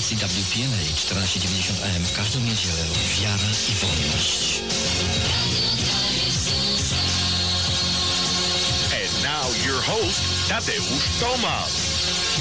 stacji WPNA 1490 AM w każdą niedzielę. Wiara i wolność. And now your host, Tadeusz Tomasz.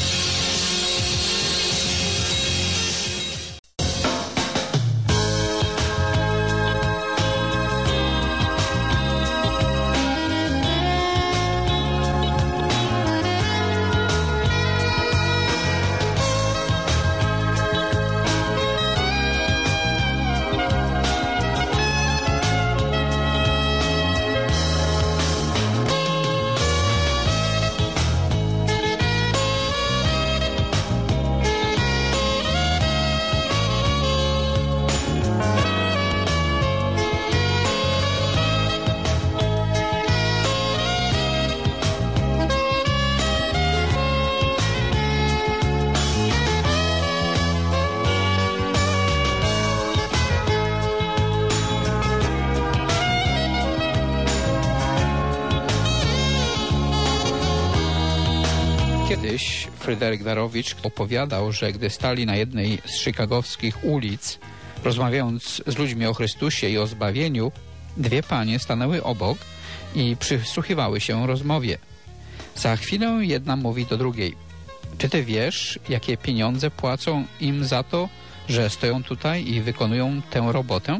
Kiedyś Fryderyk Darowicz opowiadał, że gdy stali na jednej z chicagowskich ulic, rozmawiając z ludźmi o Chrystusie i o zbawieniu, dwie panie stanęły obok i przysłuchiwały się rozmowie. Za chwilę jedna mówi do drugiej: czy ty wiesz, jakie pieniądze płacą im za to, że stoją tutaj i wykonują tę robotę?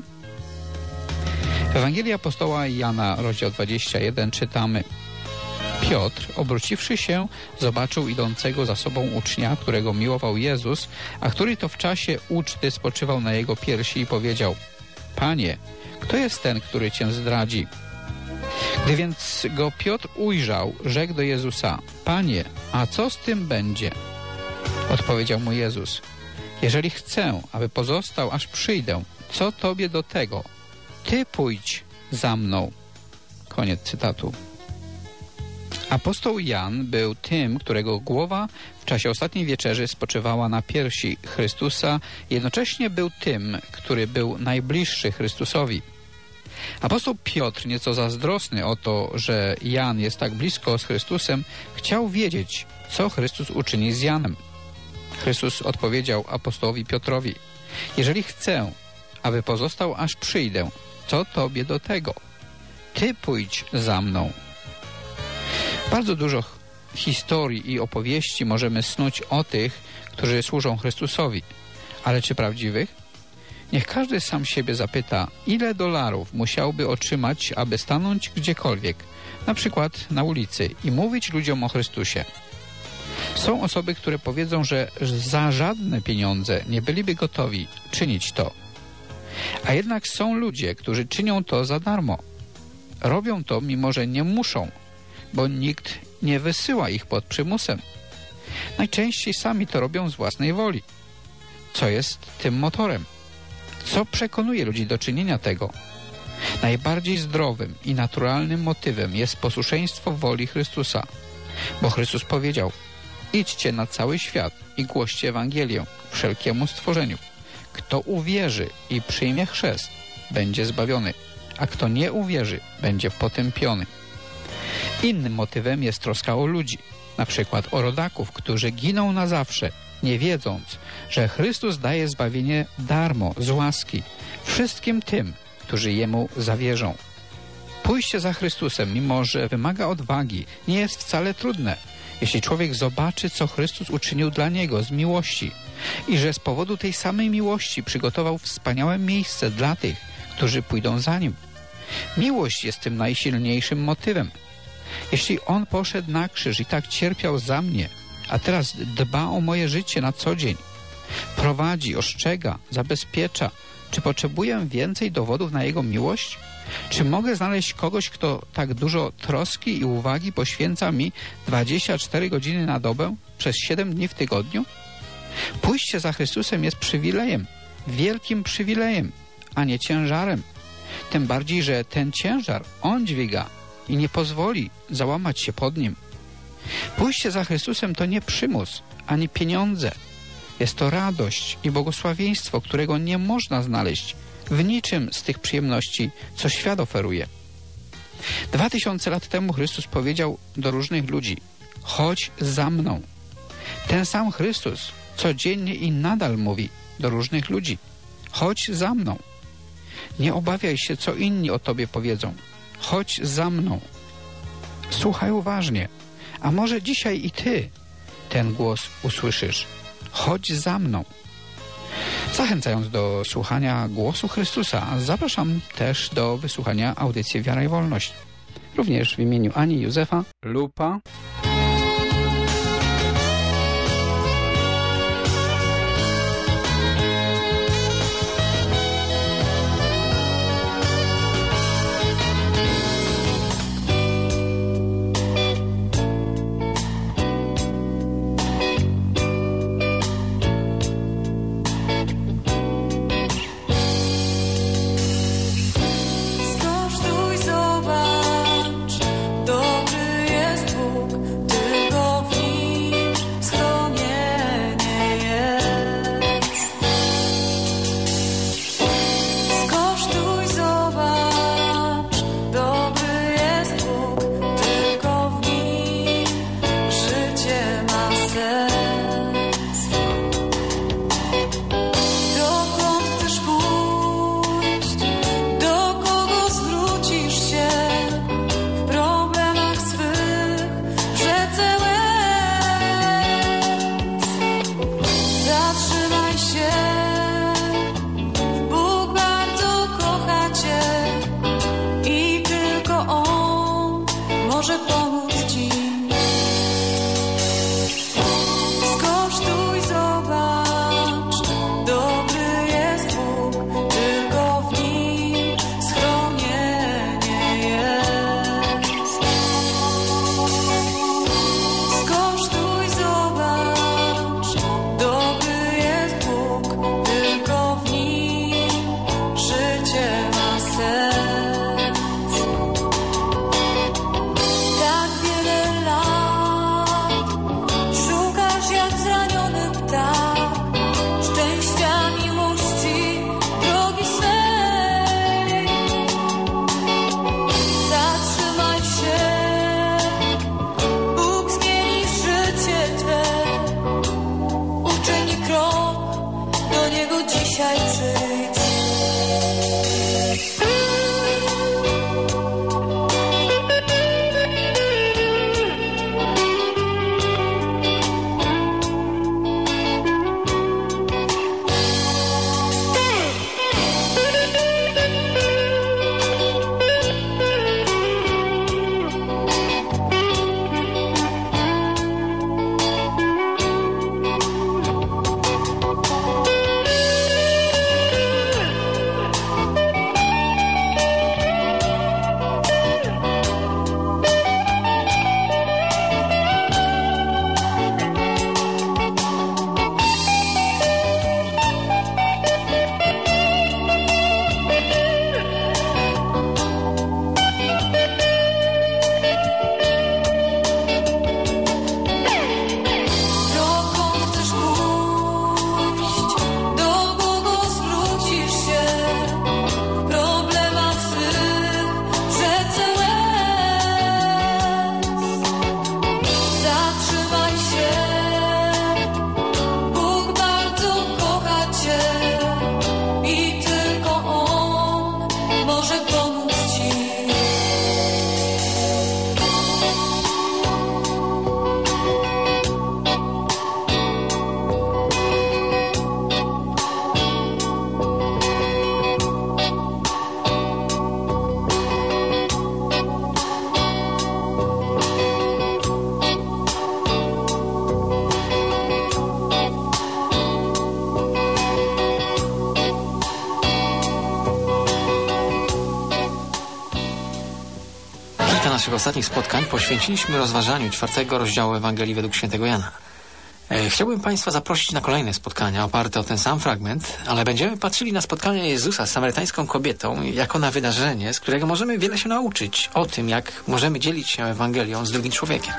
W Ewangelii apostoła Jana, rozdział 21, czytamy: Piotr, obróciwszy się, zobaczył idącego za sobą ucznia, którego miłował Jezus, a który to w czasie uczty spoczywał na jego piersi i powiedział: Panie, kto jest ten, który cię zdradzi? Gdy więc go Piotr ujrzał, rzekł do Jezusa: Panie, a co z tym będzie? Odpowiedział mu Jezus: jeżeli chcę, aby pozostał, aż przyjdę, co tobie do tego? Ty pójdź za mną. Koniec cytatu. Apostoł Jan był tym, którego głowa w czasie ostatniej wieczerzy spoczywała na piersi Chrystusa, jednocześnie był tym, który był najbliższy Chrystusowi. Apostoł Piotr, nieco zazdrosny o to, że Jan jest tak blisko z Chrystusem, chciał wiedzieć, co Chrystus uczyni z Janem. Chrystus odpowiedział apostołowi Piotrowi: jeżeli chcę, aby pozostał, aż przyjdę, co tobie do tego? Ty pójdź za mną. Bardzo dużo historii i opowieści możemy snuć o tych, którzy służą Chrystusowi. Ale czy prawdziwych? Niech każdy sam siebie zapyta, ile dolarów musiałby otrzymać, aby stanąć gdziekolwiek, na przykład na ulicy, i mówić ludziom o Chrystusie. Są osoby, które powiedzą, że za żadne pieniądze nie byliby gotowi czynić to. A jednak są ludzie, którzy czynią to za darmo. Robią to, mimo że nie muszą, bo nikt nie wysyła ich pod przymusem. Najczęściej sami to robią z własnej woli. Co jest tym motorem? Co przekonuje ludzi do czynienia tego? Najbardziej zdrowym i naturalnym motywem jest posłuszeństwo woli Chrystusa. Bo Chrystus powiedział: idźcie na cały świat i głoście Ewangelię wszelkiemu stworzeniu. Kto uwierzy i przyjmie chrzest, będzie zbawiony, a kto nie uwierzy, będzie potępiony. Innym motywem jest troska o ludzi, na przykład o rodaków, którzy giną na zawsze, nie wiedząc, że Chrystus daje zbawienie darmo, z łaski, wszystkim tym, którzy Jemu zawierzą. Pójście za Chrystusem, mimo że wymaga odwagi, nie jest wcale trudne, jeśli człowiek zobaczy, co Chrystus uczynił dla niego z miłości i że z powodu tej samej miłości przygotował wspaniałe miejsce dla tych, którzy pójdą za Nim. Miłość jest tym najsilniejszym motywem. Jeśli On poszedł na krzyż i tak cierpiał za mnie, a teraz dba o moje życie na co dzień, prowadzi, ostrzega, zabezpiecza, czy potrzebuję więcej dowodów na Jego miłość? Czy mogę znaleźć kogoś, kto tak dużo troski i uwagi poświęca mi 24 godziny na dobę przez 7 dni w tygodniu? Pójście za Chrystusem jest przywilejem, wielkim przywilejem, a nie ciężarem. Tym bardziej, że ten ciężar On dźwiga i nie pozwoli załamać się pod nim. Pójście za Chrystusem to nie przymus, ani pieniądze. Jest to radość i błogosławieństwo, którego nie można znaleźć w niczym z tych przyjemności, co świat oferuje. 2000 lat temu Chrystus powiedział do różnych ludzi: chodź za mną. Ten sam Chrystus codziennie i nadal mówi do różnych ludzi: chodź za mną. Nie obawiaj się, co inni o tobie powiedzą. Chodź za mną. Słuchaj uważnie, a może dzisiaj i ty ten głos usłyszysz. Chodź za mną. Zachęcając do słuchania głosu Chrystusa, zapraszam też do wysłuchania audycji Wiara i Wolność. Również w imieniu Ani Józefa Lupa. Naszych ostatnich spotkań poświęciliśmy rozważaniu 4 rozdziału Ewangelii według świętego Jana. Chciałbym Państwa zaprosić na kolejne spotkania oparte o ten sam fragment, ale będziemy patrzyli na spotkanie Jezusa z samarytańską kobietą jako na wydarzenie, z którego możemy wiele się nauczyć o tym, jak możemy dzielić się Ewangelią z drugim człowiekiem.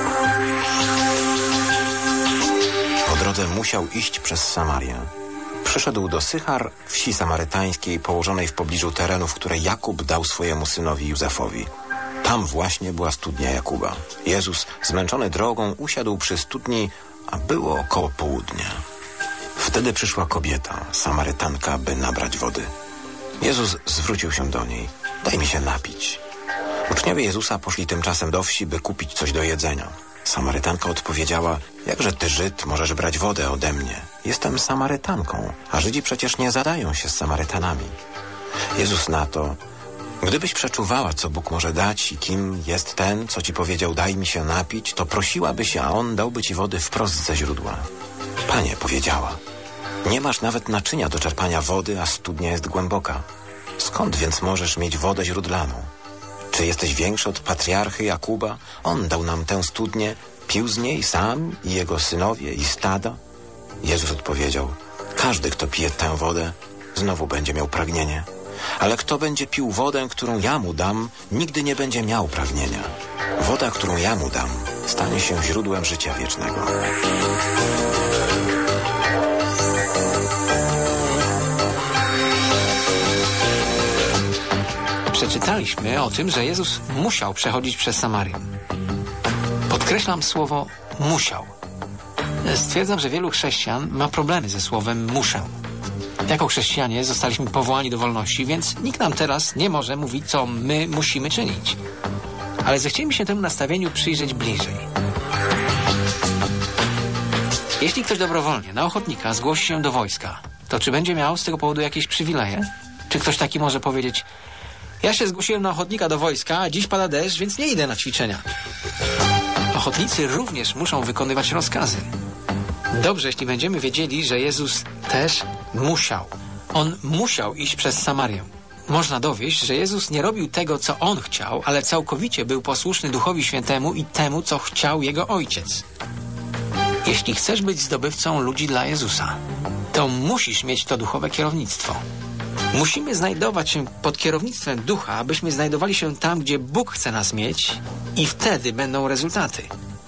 Musiał iść przez Samarię. Przyszedł do Sychar, wsi samarytańskiej położonej w pobliżu terenów, które Jakub dał swojemu synowi Józefowi. Tam właśnie była studnia Jakuba. Jezus, zmęczony drogą, usiadł przy studni, a było około południa. Wtedy przyszła kobieta, Samarytanka, by nabrać wody. Jezus zwrócił się do niej. Daj mi się napić. Uczniowie Jezusa poszli tymczasem do wsi, by kupić coś do jedzenia. Samarytanka odpowiedziała, jakże ty, Żyd, możesz brać wodę ode mnie? Jestem Samarytanką, a Żydzi przecież nie zadają się z Samarytanami. Jezus na to, gdybyś przeczuwała, co Bóg może dać i kim jest ten, co ci powiedział, daj mi się napić, to prosiłabyś, a on dałby ci wody wprost ze źródła. Panie, powiedziała, nie masz nawet naczynia do czerpania wody, a studnia jest głęboka. Skąd więc możesz mieć wodę źródlaną? Czy jesteś większy od patriarchy Jakuba? On dał nam tę studnię, pił z niej sam i jego synowie i stada. Jezus odpowiedział, każdy, kto pije tę wodę, znowu będzie miał pragnienie. Ale kto będzie pił wodę, którą ja mu dam, nigdy nie będzie miał pragnienia. Woda, którą ja mu dam, stanie się źródłem życia wiecznego. Przeczytaliśmy o tym, że Jezus musiał przechodzić przez Samarię. Podkreślam słowo musiał. Stwierdzam, że wielu chrześcijan ma problemy ze słowem muszę. Jako chrześcijanie zostaliśmy powołani do wolności, więc nikt nam teraz nie może mówić, co my musimy czynić. Ale zechciejmy się temu nastawieniu przyjrzeć bliżej. Jeśli ktoś dobrowolnie, na ochotnika, zgłosi się do wojska, to czy będzie miał z tego powodu jakieś przywileje? Czy ktoś taki może powiedzieć, ja się zgłosiłem na ochotnika do wojska, a dziś pada deszcz, więc nie idę na ćwiczenia. Ochotnicy również muszą wykonywać rozkazy. Dobrze, jeśli będziemy wiedzieli, że Jezus też musiał. On musiał iść przez Samarię. Można dowieść, że Jezus nie robił tego, co On chciał, ale całkowicie był posłuszny Duchowi Świętemu i temu, co chciał Jego Ojciec. Jeśli chcesz być zdobywcą ludzi dla Jezusa, to musisz mieć to duchowe kierownictwo. Musimy znajdować się pod kierownictwem Ducha, abyśmy znajdowali się tam, gdzie Bóg chce nas mieć i wtedy będą rezultaty.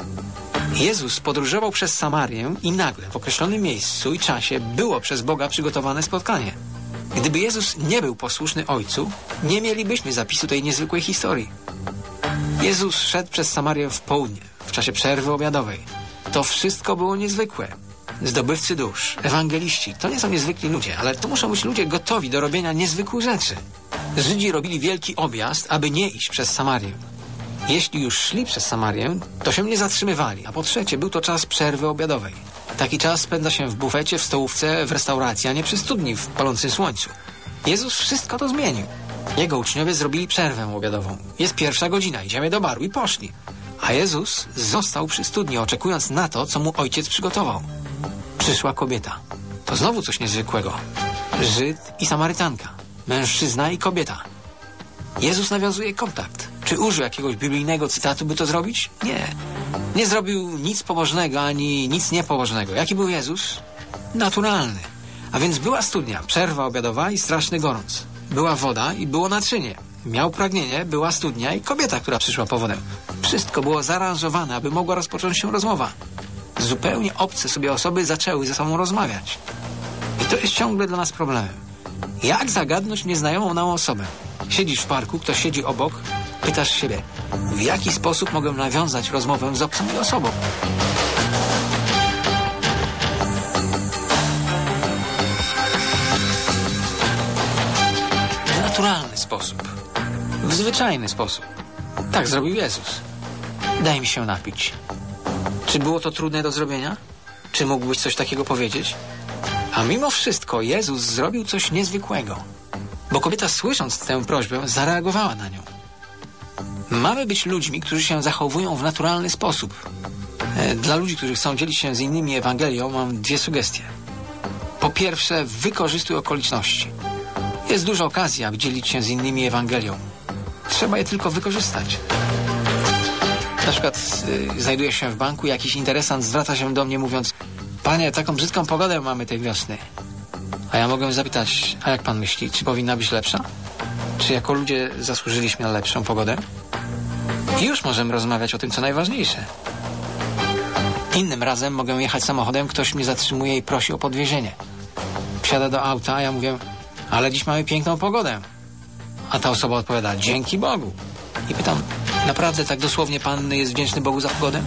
Jezus podróżował przez Samarię i nagle w określonym miejscu i czasie było przez Boga przygotowane spotkanie. Gdyby Jezus nie był posłuszny Ojcu, nie mielibyśmy zapisu tej niezwykłej historii. Jezus szedł przez Samarię w południe, w czasie przerwy obiadowej. To wszystko było niezwykłe. Zdobywcy dusz, ewangeliści, to nie są niezwykli ludzie, ale to muszą być ludzie gotowi do robienia niezwykłych rzeczy. Żydzi robili wielki objazd, aby nie iść przez Samarię. Jeśli już szli przez Samarię, to się nie zatrzymywali, a po trzecie był to czas przerwy obiadowej. Taki czas spędza się w bufecie, w stołówce, w restauracji, a nie przy studni w palącym słońcu. Jezus wszystko to zmienił. Jego uczniowie zrobili przerwę obiadową. Jest 1:00 godzina, idziemy do baru i poszli. A Jezus został przy studni, oczekując na to, co mu Ojciec przygotował. Przyszła kobieta. To znowu coś niezwykłego. Żyd i Samarytanka. Mężczyzna i kobieta. Jezus nawiązuje kontakt. Czy użył jakiegoś biblijnego cytatu, by to zrobić? Nie. Nie zrobił nic pobożnego, ani nic niepobożnego. Jaki był Jezus? Naturalny. A więc była studnia, przerwa obiadowa i straszny gorąc. Była woda i było naczynie. Miał pragnienie, była studnia i kobieta, która przyszła po wodę. Wszystko było zaaranżowane, aby mogła rozpocząć się rozmowa. Zupełnie obce sobie osoby zaczęły ze sobą rozmawiać. I to jest ciągle dla nas problemem. Jak zagadnąć nieznajomą nam osobę? Siedzisz w parku, ktoś siedzi obok, pytasz siebie, w jaki sposób mogę nawiązać rozmowę z obcą osobą? W naturalny sposób. W zwyczajny sposób. Tak zrobił Jezus. Daj mi się napić. Czy było to trudne do zrobienia? Czy mógłbyś coś takiego powiedzieć? A mimo wszystko Jezus zrobił coś niezwykłego. Bo kobieta, słysząc tę prośbę, zareagowała na nią. Mamy być ludźmi, którzy się zachowują w naturalny sposób. Dla ludzi, którzy chcą dzielić się z innymi Ewangelią, mam 2 sugestie. Po pierwsze, wykorzystuj okoliczności. Jest dużo okazji, aby dzielić się z innymi Ewangelią. Trzeba je tylko wykorzystać. Na przykład znajduję się w banku i jakiś interesant zwraca się do mnie mówiąc, panie, taką brzydką pogodę mamy tej wiosny. A ja mogę zapytać, a jak pan myśli, czy powinna być lepsza? Czy jako ludzie zasłużyliśmy na lepszą pogodę? I już możemy rozmawiać o tym, co najważniejsze. Innym razem mogę jechać samochodem, ktoś mnie zatrzymuje i prosi o podwiezienie. W Wsiada do auta, a ja mówię, ale dziś mamy piękną pogodę. A ta osoba odpowiada, dzięki Bogu. I pytam, naprawdę tak dosłownie pan jest wdzięczny Bogu za pogodę?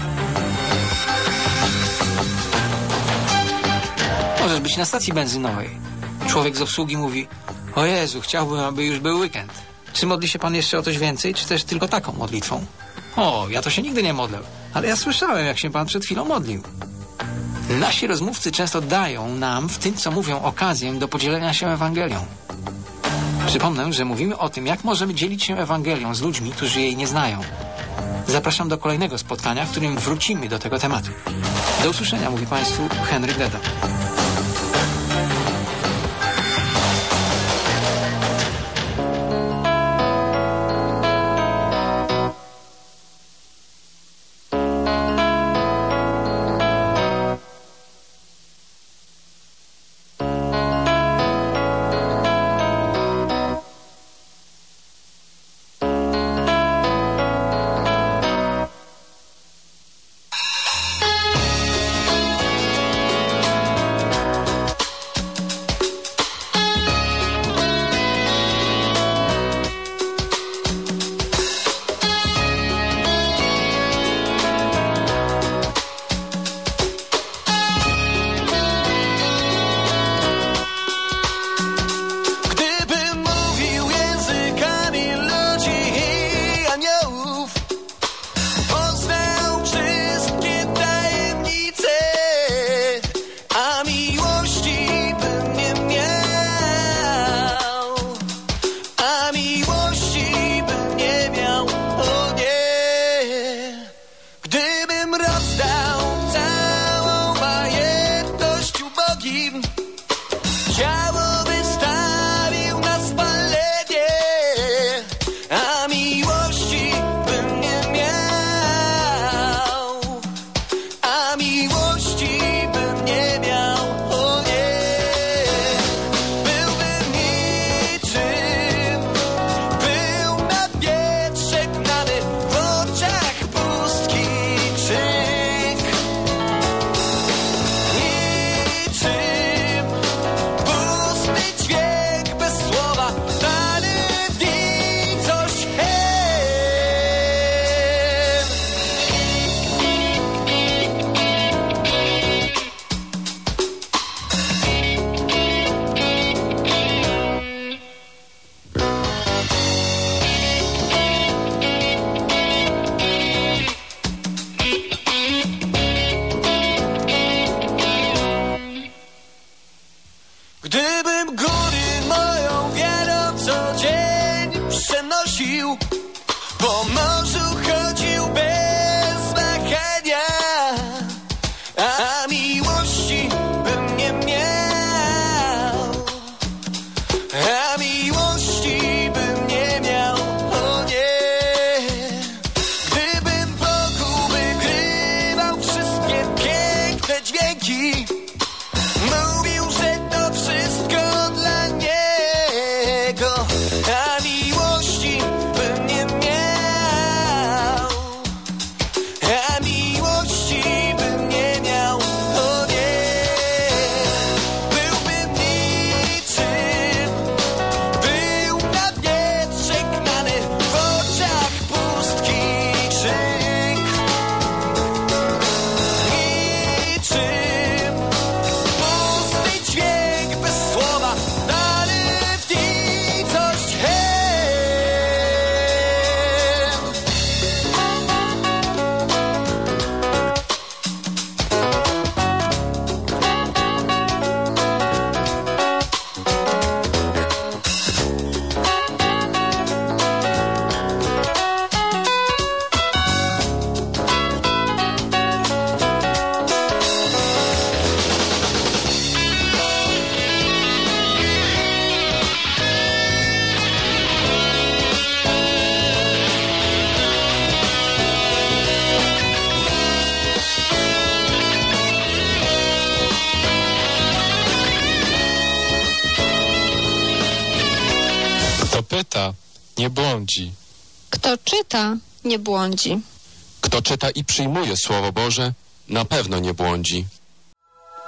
Możesz być na stacji benzynowej. Człowiek z obsługi mówi, o Jezu, chciałbym, aby już był weekend. Czy modli się pan jeszcze o coś więcej, czy też tylko taką modlitwą? O, ja to się nigdy nie modlę, ale ja słyszałem, jak się pan przed chwilą modlił. Nasi rozmówcy często dają nam w tym, co mówią, okazję do podzielenia się Ewangelią. Przypomnę, że mówimy o tym, jak możemy dzielić się Ewangelią z ludźmi, którzy jej nie znają. Zapraszam do kolejnego spotkania, w którym wrócimy do tego tematu. Do usłyszenia, mówi Państwu Henryk Deda. Po morzu chodził bez wahania, a miłości bym nie miał, a miłości bym nie miał, o nie. Gdybym Bogu wygrywał wszystkie piękne dźwięki, mówił, że to wszystko dla Niego, a miłości bym nie miał, a miłości bym nie miał, o nie. Byłbym niczym, był na wietrze gnany, w oczach pustki krzyk. Niczym pusty dźwięk bez słowa, ale w nicość hen. Kto pyta, nie błądzi. Kto czyta, nie błądzi. Kto czyta i przyjmuje Słowo Boże, na pewno nie błądzi.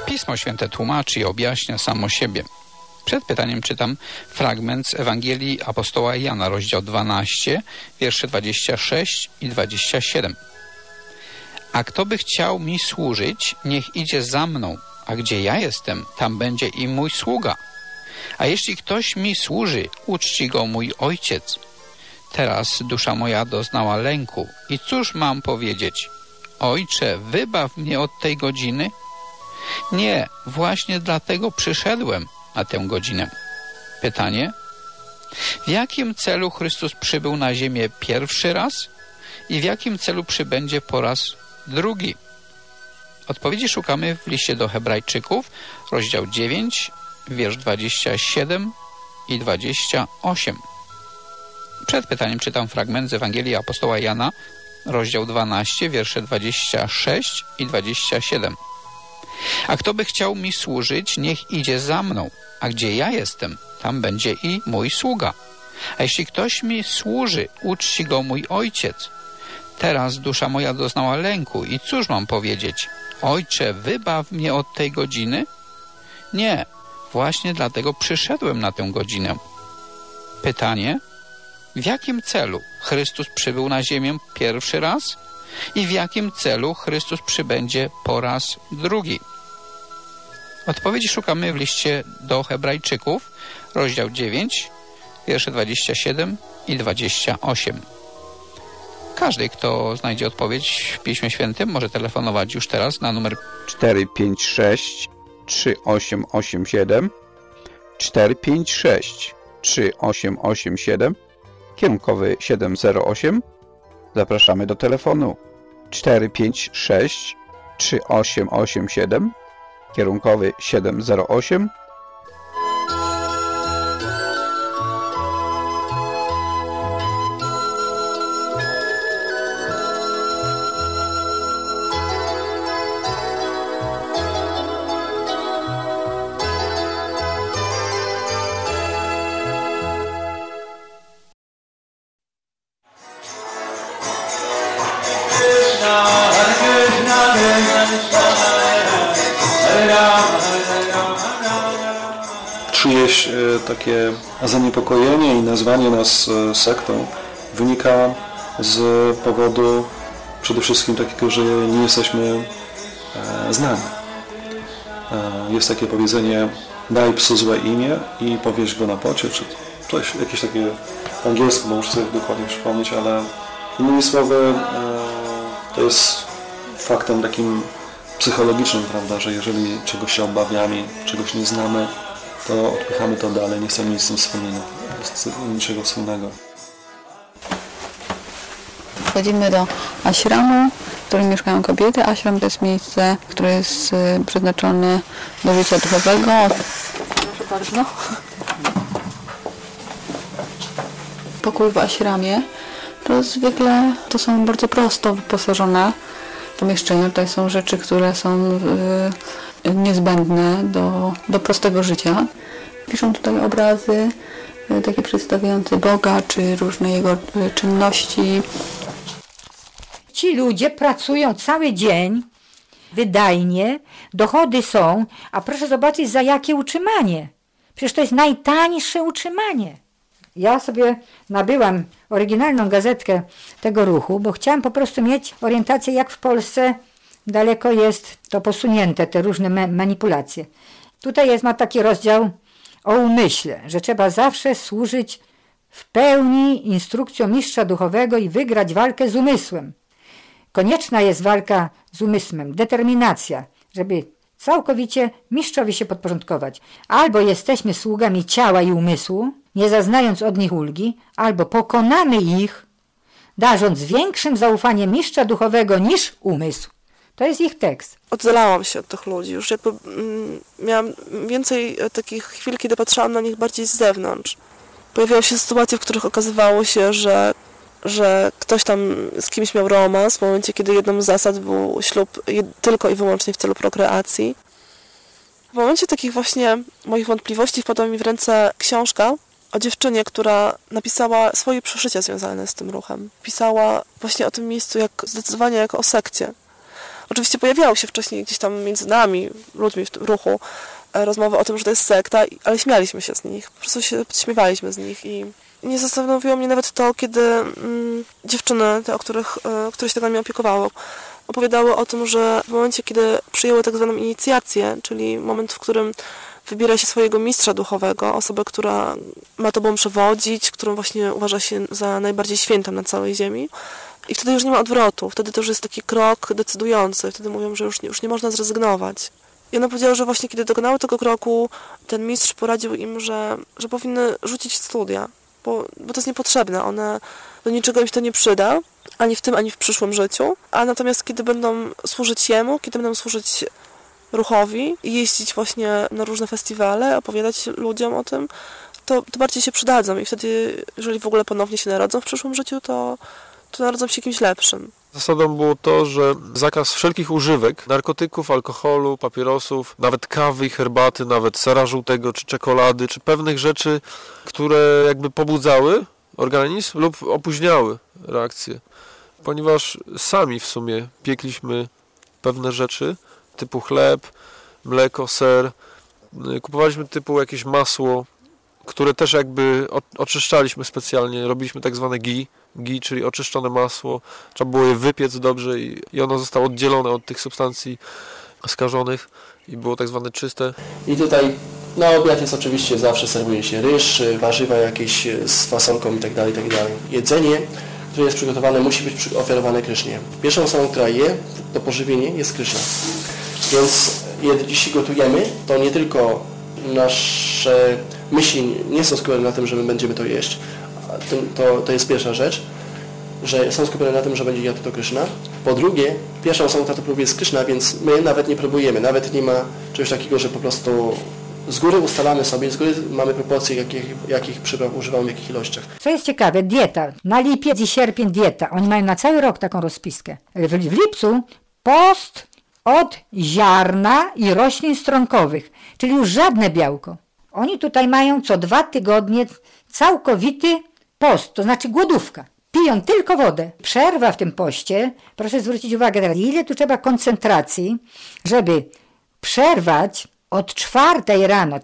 Pismo Święte tłumaczy i objaśnia samo siebie. Przed pytaniem czytam fragment z Ewangelii apostoła Jana, rozdział 12, wiersze 26 i 27. A kto by chciał mi służyć, niech idzie za mną, a gdzie ja jestem, tam będzie i mój sługa. A jeśli ktoś mi służy, uczci go mój Ojciec. Teraz dusza moja doznała lęku i cóż mam powiedzieć? Ojcze, wybaw mnie od tej godziny? Nie, właśnie dlatego przyszedłem na tę godzinę. Pytanie: w jakim celu Chrystus przybył na ziemię pierwszy raz i w jakim celu przybędzie po raz drugi? Odpowiedzi szukamy w liście do Hebrajczyków, rozdział 9, wiersz 27 i 28. Przed pytaniem czytam fragment z Ewangelii apostoła Jana, rozdział 12, wiersze 26 i 27. A kto by chciał mi służyć, niech idzie za mną, a gdzie ja jestem, tam będzie i mój sługa. A jeśli ktoś mi służy, uczci go mój Ojciec. Teraz dusza moja doznała lęku i cóż mam powiedzieć? Ojcze, wybaw mnie od tej godziny? Nie, właśnie dlatego przyszedłem na tę godzinę. Pytanie: w jakim celu Chrystus przybył na ziemię pierwszy raz i w jakim celu Chrystus przybędzie po raz drugi? Odpowiedzi szukamy w liście do Hebrajczyków, rozdział 9, wiersze 27 i 28. Każdy, kto znajdzie odpowiedź w Piśmie Świętym, może telefonować już teraz na numer 456 3887 456 3887, kierunkowy 708. Zapraszamy do telefonu 456 3887, kierunkowy 708. Czyjeś takie zaniepokojenie i nazwanie nas sektą wynika z powodu przede wszystkim takiego, że nie jesteśmy znani. Jest takie powiedzenie: daj psu złe imię i powieź go na pocie, czy coś, jakieś takie po angielsku, bo muszę sobie dokładnie przypomnieć, ale innymi słowy to jest faktem takim psychologicznym, prawda, że jeżeli czegoś się obawiamy, czegoś nie znamy, to odpychamy to dalej, nie chcemy nic z tym wspólnego, niczego wspólnego. Wchodzimy do ashramu, w którym mieszkają kobiety. Ashram to jest miejsce, które jest przeznaczone do życia duchowego. Proszę bardzo. Pokój w ashramie to zwykle to są bardzo prosto wyposażone pomieszczenia. Tutaj są rzeczy, które są niezbędne do prostego życia. Piszą tutaj obrazy takie przedstawiające Boga, czy różne Jego czynności. Ci ludzie pracują cały dzień, wydajnie, dochody są, a proszę zobaczyć, za jakie utrzymanie. Przecież to jest najtańsze utrzymanie. Ja sobie nabyłam oryginalną gazetkę tego ruchu, bo chciałam po prostu mieć orientację, jak w Polsce daleko jest to posunięte, te różne manipulacje. Tutaj ma taki rozdział o umyśle, że trzeba zawsze służyć w pełni instrukcją mistrza duchowego i wygrać walkę z umysłem. Konieczna jest walka z umysłem, determinacja, żeby całkowicie mistrzowi się podporządkować. Albo jesteśmy sługami ciała i umysłu, nie zaznając od nich ulgi, albo pokonamy ich, darząc większym zaufanie mistrza duchowego niż umysł. To jest ich tekst. Oddalałam się od tych ludzi. Już jakby miałam więcej takich chwil, kiedy patrzyłam na nich bardziej z zewnątrz. Pojawiały się sytuacje, w których okazywało się, że ktoś tam z kimś miał romans, w momencie, kiedy jedną z zasad był ślub tylko i wyłącznie w celu prokreacji. W momencie takich właśnie moich wątpliwości wpadła mi w ręce książka o dziewczynie, która napisała swoje przeżycia związane z tym ruchem. Pisała właśnie o tym miejscu zdecydowanie jako o sekcie. Oczywiście pojawiały się wcześniej gdzieś tam między nami, ludźmi w tym ruchu, rozmowy o tym, że to jest sekta, ale śmialiśmy się z nich, po prostu się śmiewaliśmy z nich i nie zastanowiło mnie nawet to, kiedy dziewczyny, te, które się tak nami opiekowały, opowiadały o tym, że w momencie, kiedy przyjęły tak zwaną inicjację, czyli moment, w którym wybiera się swojego mistrza duchowego, osobę, która ma tobą przewodzić, którą właśnie uważa się za najbardziej świętą na całej ziemi. I wtedy już nie ma odwrotu, wtedy to już jest taki krok decydujący, wtedy mówią, że już nie można zrezygnować. I ona powiedziała, że właśnie kiedy dokonały tego kroku, ten mistrz poradził im, że powinny rzucić studia, bo to jest niepotrzebne, one do niczego im się to nie przyda, ani w tym, ani w przyszłym życiu, a natomiast kiedy będą służyć jemu, kiedy będą służyć ruchowi i jeździć właśnie na różne festiwale, opowiadać ludziom o tym, to bardziej się przydadzą i wtedy, jeżeli w ogóle ponownie się narodzą w przyszłym życiu, to narodzą się kimś lepszym. Zasadą było to, że zakaz wszelkich używek, narkotyków, alkoholu, papierosów, nawet kawy i herbaty, nawet sera żółtego, czy czekolady, czy pewnych rzeczy, które jakby pobudzały organizm lub opóźniały reakcję. Ponieważ sami w sumie piekliśmy pewne rzeczy, typu chleb, mleko, ser, kupowaliśmy typu jakieś masło, które też jakby oczyszczaliśmy specjalnie, robiliśmy tak zwane ghee, czyli oczyszczone masło, trzeba było je wypiec dobrze i ono zostało oddzielone od tych substancji skażonych i było tak zwane czyste. I tutaj na obiad jest oczywiście zawsze serwuje się ryż, warzywa jakieś z fasolką itd. Jedzenie, które jest przygotowane, musi być ofiarowane Krysznie. Pierwszą osobą, która je to pożywienie jest Kryszna. Więc jeśli gotujemy, to nie tylko nasze myśli nie są skupione na tym, że my będziemy to jeść. To jest pierwsza rzecz, że są skupione na tym, że będzie jadł to Kryszna. Po drugie, pierwszą osobą, która to próbuje jest Kryszna, więc my nawet nie próbujemy. Nawet nie ma czegoś takiego, że po prostu z góry ustalamy sobie, z góry mamy proporcje, jakich przypraw używamy, w jakich ilościach. Co jest ciekawe, dieta. Na lipiec i sierpień dieta. Oni mają na cały rok taką rozpiskę. W lipcu post od ziarna i roślin strąkowych, czyli już żadne białko. Oni tutaj mają co 2 tygodnie całkowity post, to znaczy głodówka. Piją tylko wodę. Przerwa w tym poście, proszę zwrócić uwagę, ile tu trzeba koncentracji, żeby przerwać od 4 rano,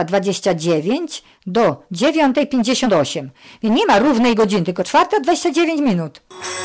4:29 do 9:58. Więc nie ma równej godziny, tylko 4:29 minut.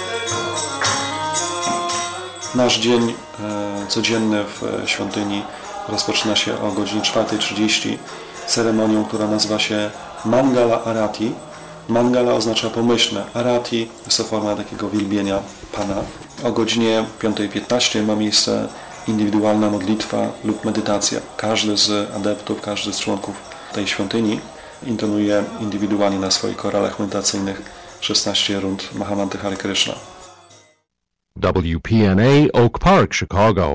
Nasz dzień codzienny w świątyni rozpoczyna się o godzinie 4:30 ceremonią, która nazywa się Mangala Arati. Mangala oznacza pomyślne, Arati jest to forma takiego wielbienia Pana. O godzinie 5:15 ma miejsce indywidualna modlitwa lub medytacja. Każdy z adeptów, każdy z członków tej świątyni intonuje indywidualnie na swoich koralach medytacyjnych 16 rund Mahamantry Hare Krishna. WPNA Oak Park, Chicago.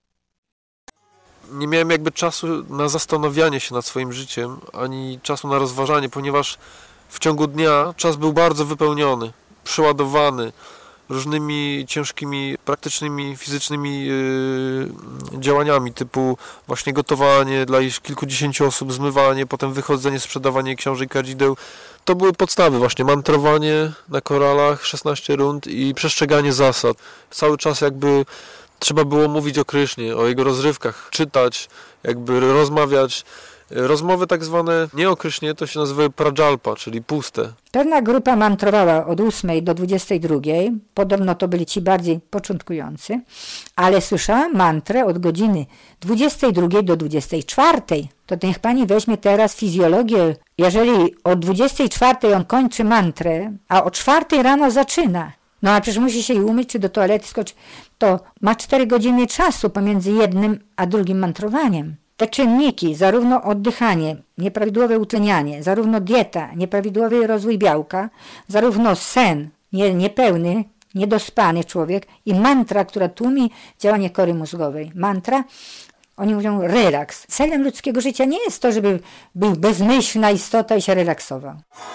Nie miałem jakby czasu na zastanawianie się nad swoim życiem, ani czasu na rozważanie, ponieważ w ciągu dnia czas był bardzo wypełniony, przeładowany różnymi ciężkimi, praktycznymi, fizycznymi działaniami, typu właśnie gotowanie dla kilkudziesięciu osób, zmywanie, potem wychodzenie, sprzedawanie książek, kadzideł. To były podstawy właśnie, mantrowanie na koralach, 16 rund i przestrzeganie zasad. Cały czas jakby trzeba było mówić o Krysznie, o jego rozrywkach, czytać, jakby rozmawiać. Rozmowy tak zwane nie o Krysznie to się nazywały prajalpa, czyli puste. Pewna grupa mantrowała od 8 do 22. Podobno to byli ci bardziej początkujący, ale słyszałam mantrę od godziny 22 do 24. To niech pani weźmie teraz fizjologię. Jeżeli o 24 on kończy mantrę, a o 4 rano zaczyna, no a przecież musi się i umyć, czy do toalety skoczyć, to ma 4 godziny czasu pomiędzy jednym a drugim mantrowaniem. Te czynniki, zarówno oddychanie, nieprawidłowe utlenianie, zarówno dieta, nieprawidłowy rozwój białka, zarówno sen niepełny, niedospany człowiek i mantra, która tłumi działanie kory mózgowej. Mantra, oni mówią relaks. Celem ludzkiego życia nie jest to, żeby był bezmyślna istota i się relaksował.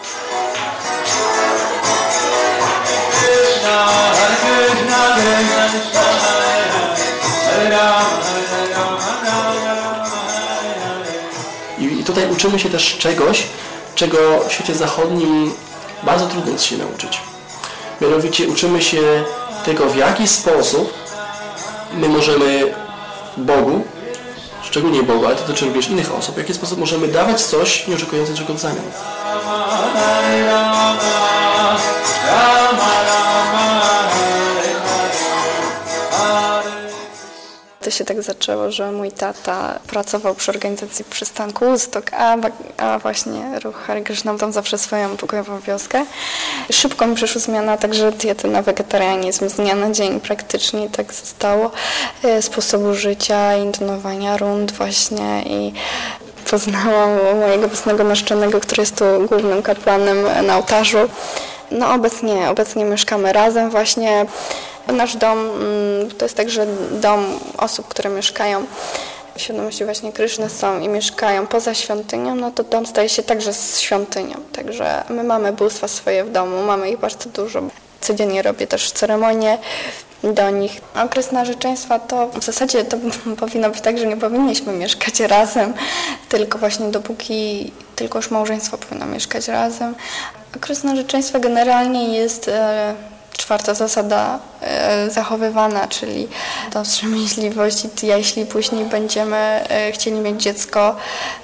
I tutaj uczymy się też czegoś, czego w świecie zachodnim bardzo trudno jest się nauczyć. Mianowicie uczymy się tego, w jaki sposób my możemy Bogu, szczególnie Bogu, ale to dotyczy również innych osób, w jaki sposób możemy dawać coś, nie oczekując niczego w zamian. To się tak zaczęło, że mój tata pracował przy organizacji przystanku Woodstock, a właśnie ruch Hare Krishna tam zawsze swoją pokojową wioskę. Szybko mi przyszła zmiana także diety na wegetarianizm. Z dnia na dzień praktycznie tak zostało. Sposobu życia, intonowania rund właśnie i poznałam mojego własnego mężczyznego, który jest tu głównym kapłanem na ołtarzu. No obecnie mieszkamy razem właśnie. Nasz dom to jest także dom osób, które mieszkają w świadomości właśnie Kryszny są i mieszkają poza świątynią, no to dom staje się także z świątynią. Także my mamy bóstwa swoje w domu, mamy ich bardzo dużo. Codziennie robię też ceremonie do nich. Okres narzeczeństwa to w zasadzie to powinno być tak, że nie powinniśmy mieszkać razem, tylko właśnie dopóki tylko już małżeństwo powinno mieszkać razem. Okres narzeczeństwa generalnie jest czwarta zasada zachowywana, czyli ta wstrzemięźliwość. Jeśli później będziemy chcieli mieć dziecko,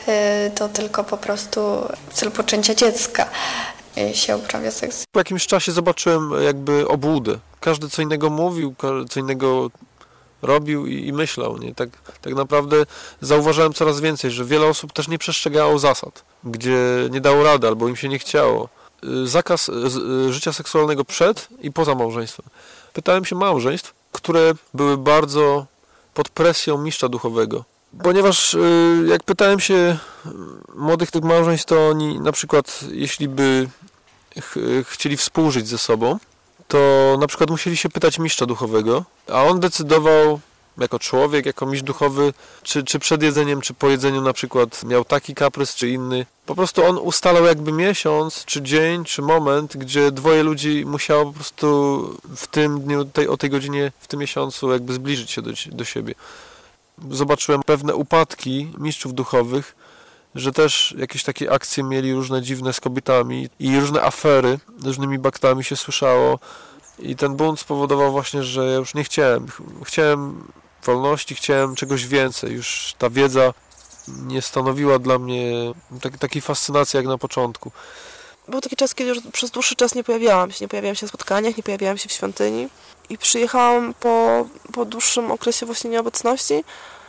to tylko po prostu w celu poczęcia dziecka się uprawia seks. Po jakimś czasie zobaczyłem jakby obłudę. Każdy co innego mówił, co innego robił i myślał. Nie? Tak naprawdę zauważyłem coraz więcej, że wiele osób też nie przestrzegało zasad, gdzie nie dało rady albo im się nie chciało. Zakaz życia seksualnego przed i poza małżeństwem. Pytałem się małżeństw, które były bardzo pod presją mistrza duchowego. Ponieważ jak pytałem się młodych tych małżeństw, to oni na przykład jeśli by chcieli współżyć ze sobą, to na przykład musieli się pytać mistrza duchowego, a on decydował jako człowiek, jako mistrz duchowy, czy przed jedzeniem, czy po jedzeniu na przykład miał taki kaprys, czy inny. Po prostu on ustalał jakby miesiąc, czy dzień, czy moment, gdzie dwoje ludzi musiało po prostu w tym dniu, o tej godzinie, w tym miesiącu jakby zbliżyć się do siebie. Zobaczyłem pewne upadki mistrzów duchowych, że też jakieś takie akcje mieli różne dziwne z kobietami i różne afery, różnymi baktami się słyszało. I ten bunt spowodował właśnie, że ja już nie chciałem wolności, chciałem czegoś więcej. Już ta wiedza nie stanowiła dla mnie takiej fascynacji jak na początku. Był taki czas, kiedy już przez dłuższy czas nie pojawiałam się na spotkaniach, nie pojawiałam się w świątyni i przyjechałam po dłuższym okresie właśnie nieobecności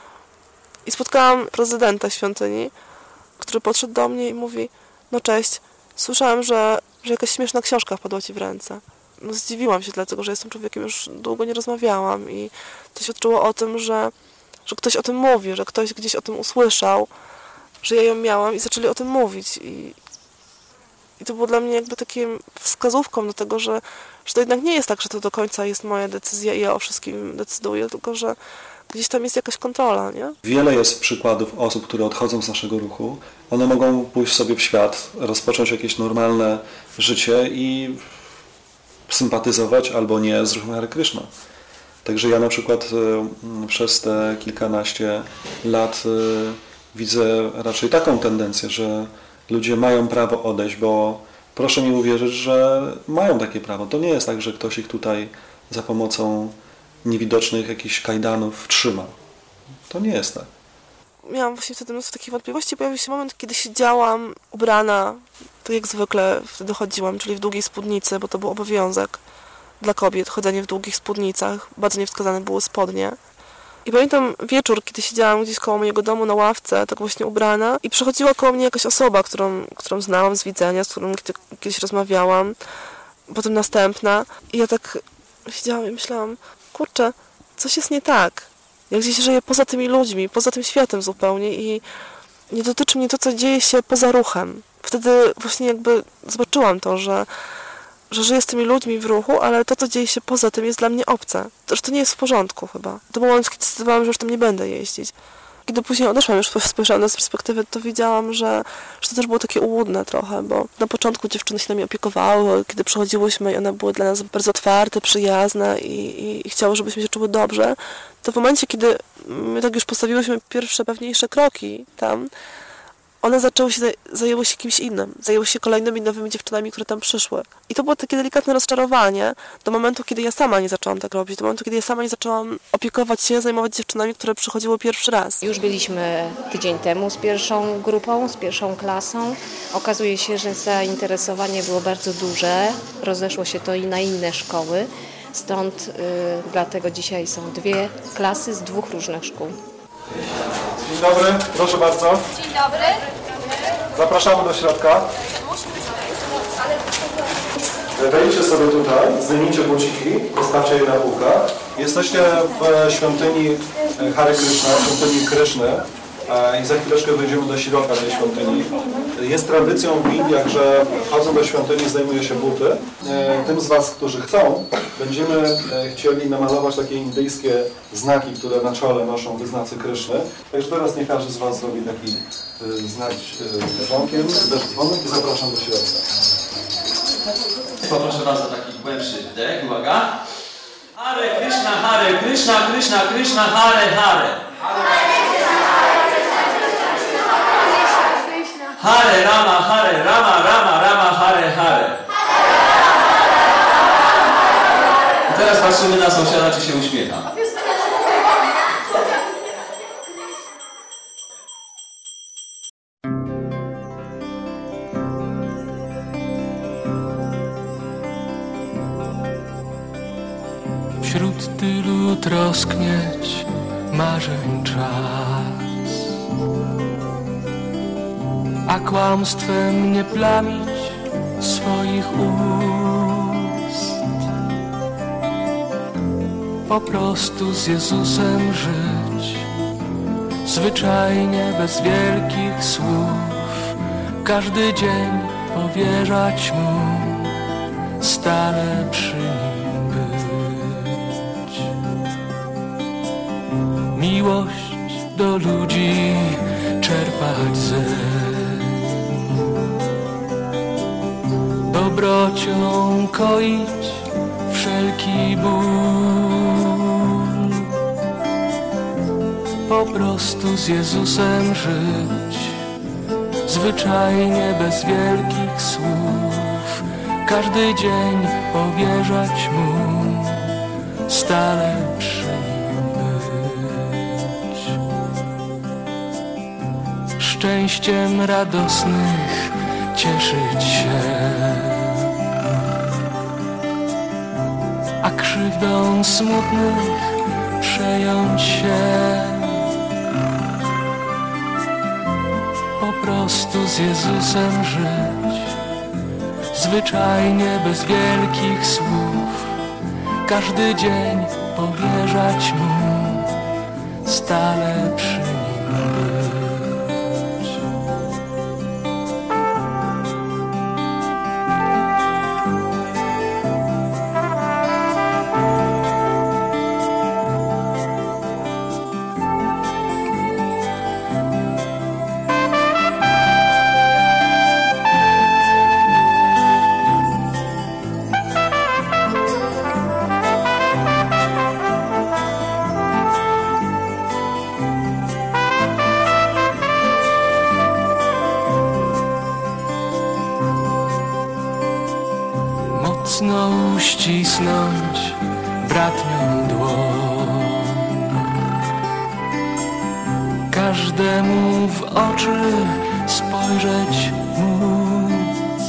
i spotkałam prezydenta świątyni, który podszedł do mnie i mówi: no cześć, słyszałem, że jakaś śmieszna książka wpadła ci w ręce. No, zdziwiłam się, dlatego że jestem człowiekiem, już długo nie rozmawiałam i to świadczyło o tym, że ktoś o tym mówi, że ktoś gdzieś o tym usłyszał, że ja ją miałam i zaczęli o tym mówić. I to było dla mnie jakby takim wskazówką do tego, że to jednak nie jest tak, że to do końca jest moja decyzja i ja o wszystkim decyduję, tylko że gdzieś tam jest jakaś kontrola, nie? Wiele jest przykładów osób, które odchodzą z naszego ruchu. One mogą pójść sobie w świat, rozpocząć jakieś normalne życie i sympatyzować albo nie z ruchem Hare Krishna. Także ja na przykład przez te kilkanaście lat widzę raczej taką tendencję, że ludzie mają prawo odejść, bo proszę mi uwierzyć, że mają takie prawo. To nie jest tak, że ktoś ich tutaj za pomocą niewidocznych jakichś kajdanów trzyma. To nie jest tak. Miałam właśnie wtedy mnóstwo takich wątpliwości. Pojawił się moment, kiedy siedziałam ubrana, tak jak zwykle wtedy chodziłam, czyli w długiej spódnicy, bo to był obowiązek dla kobiet, chodzenie w długich spódnicach. Bardzo niewskazane były spodnie. I pamiętam wieczór, kiedy siedziałam gdzieś koło mojego domu na ławce, tak właśnie ubrana i przechodziła koło mnie jakaś osoba, którą znałam z widzenia, z którą kiedyś rozmawiałam, potem następna. I ja tak siedziałam i myślałam, kurczę, coś jest nie tak. Ja gdzieś żyję poza tymi ludźmi, poza tym światem zupełnie i nie dotyczy mnie to, co dzieje się poza ruchem. Wtedy właśnie jakby zobaczyłam to, że żyję z tymi ludźmi w ruchu, ale to, co dzieje się poza tym, jest dla mnie obce. Że to nie jest w porządku chyba. To był moment, kiedy zdecydowałam, że już tam nie będę jeździć. Kiedy później odeszłam, już spojrzałam z perspektywy, to widziałam, że to też było takie ułudne trochę, bo na początku dziewczyny się nami opiekowały, kiedy przychodziłyśmy i one były dla nas bardzo otwarte, przyjazne i chciały, żebyśmy się czuły dobrze, to w momencie, kiedy my tak już postawiłyśmy pierwsze, pewniejsze kroki tam, one zajęły się kimś innym, zajęły się kolejnymi nowymi dziewczynami, które tam przyszły. I to było takie delikatne rozczarowanie do momentu, kiedy ja sama nie zaczęłam tak robić, do momentu, kiedy ja sama nie zaczęłam opiekować się, zajmować dziewczynami, które przychodziły pierwszy raz. Już byliśmy tydzień temu z pierwszą grupą, z pierwszą klasą. Okazuje się, że zainteresowanie było bardzo duże, rozeszło się to i na inne szkoły, stąd dlatego dzisiaj są 2 klasy z 2 różnych szkół. Dzień dobry, proszę bardzo. Dzień dobry. Zapraszamy do środka. Wejdźcie sobie tutaj, zdejmijcie buciki, postawcie je na półkach. Jesteście w świątyni Hare Krishna, świątyni Kryszny i za chwileczkę wejdziemy do środka tej świątyni. Jest tradycją w Indiach, że wchodząc do świątyni zdejmuje się buty. Tym z Was, którzy chcą, będziemy chcieli namalować takie indyjskie znaki, które na czole noszą wyznawcy Kryszny. Także teraz niech każdy z Was zrobi taki znak dzwonkiem i zapraszam do środka. Poproszę Was o taki głębszy wdech, uwaga. Hare Krishna, Krishna Krishna, Hare Hare. Hare Rama, Rama Rama, Hare Hare. I teraz patrzymy na sąsiada, czy się uśmiecha. Wśród tylu trosk mieć marzeń czas, a kłamstwem nie plamić swoich ust. Po prostu z Jezusem żyć, zwyczajnie bez wielkich słów, każdy dzień powierzać Mu, stale przy Nim być. Miłość do ludzi czerpać dobrocią koić wszelki ból. Po prostu z Jezusem żyć, zwyczajnie bez wielkich słów, każdy dzień powierzać Mu, stale przy Nim być. Szczęściem radosnych cieszyć się, a krzywdą smutnych przejąć się. Po prostu z Jezusem żyć, zwyczajnie bez wielkich słów, każdy dzień powierzać Mu, stale przy Nim być. Mocno uścisnąć bratnią dłoń, każdemu w oczy spojrzeć móc,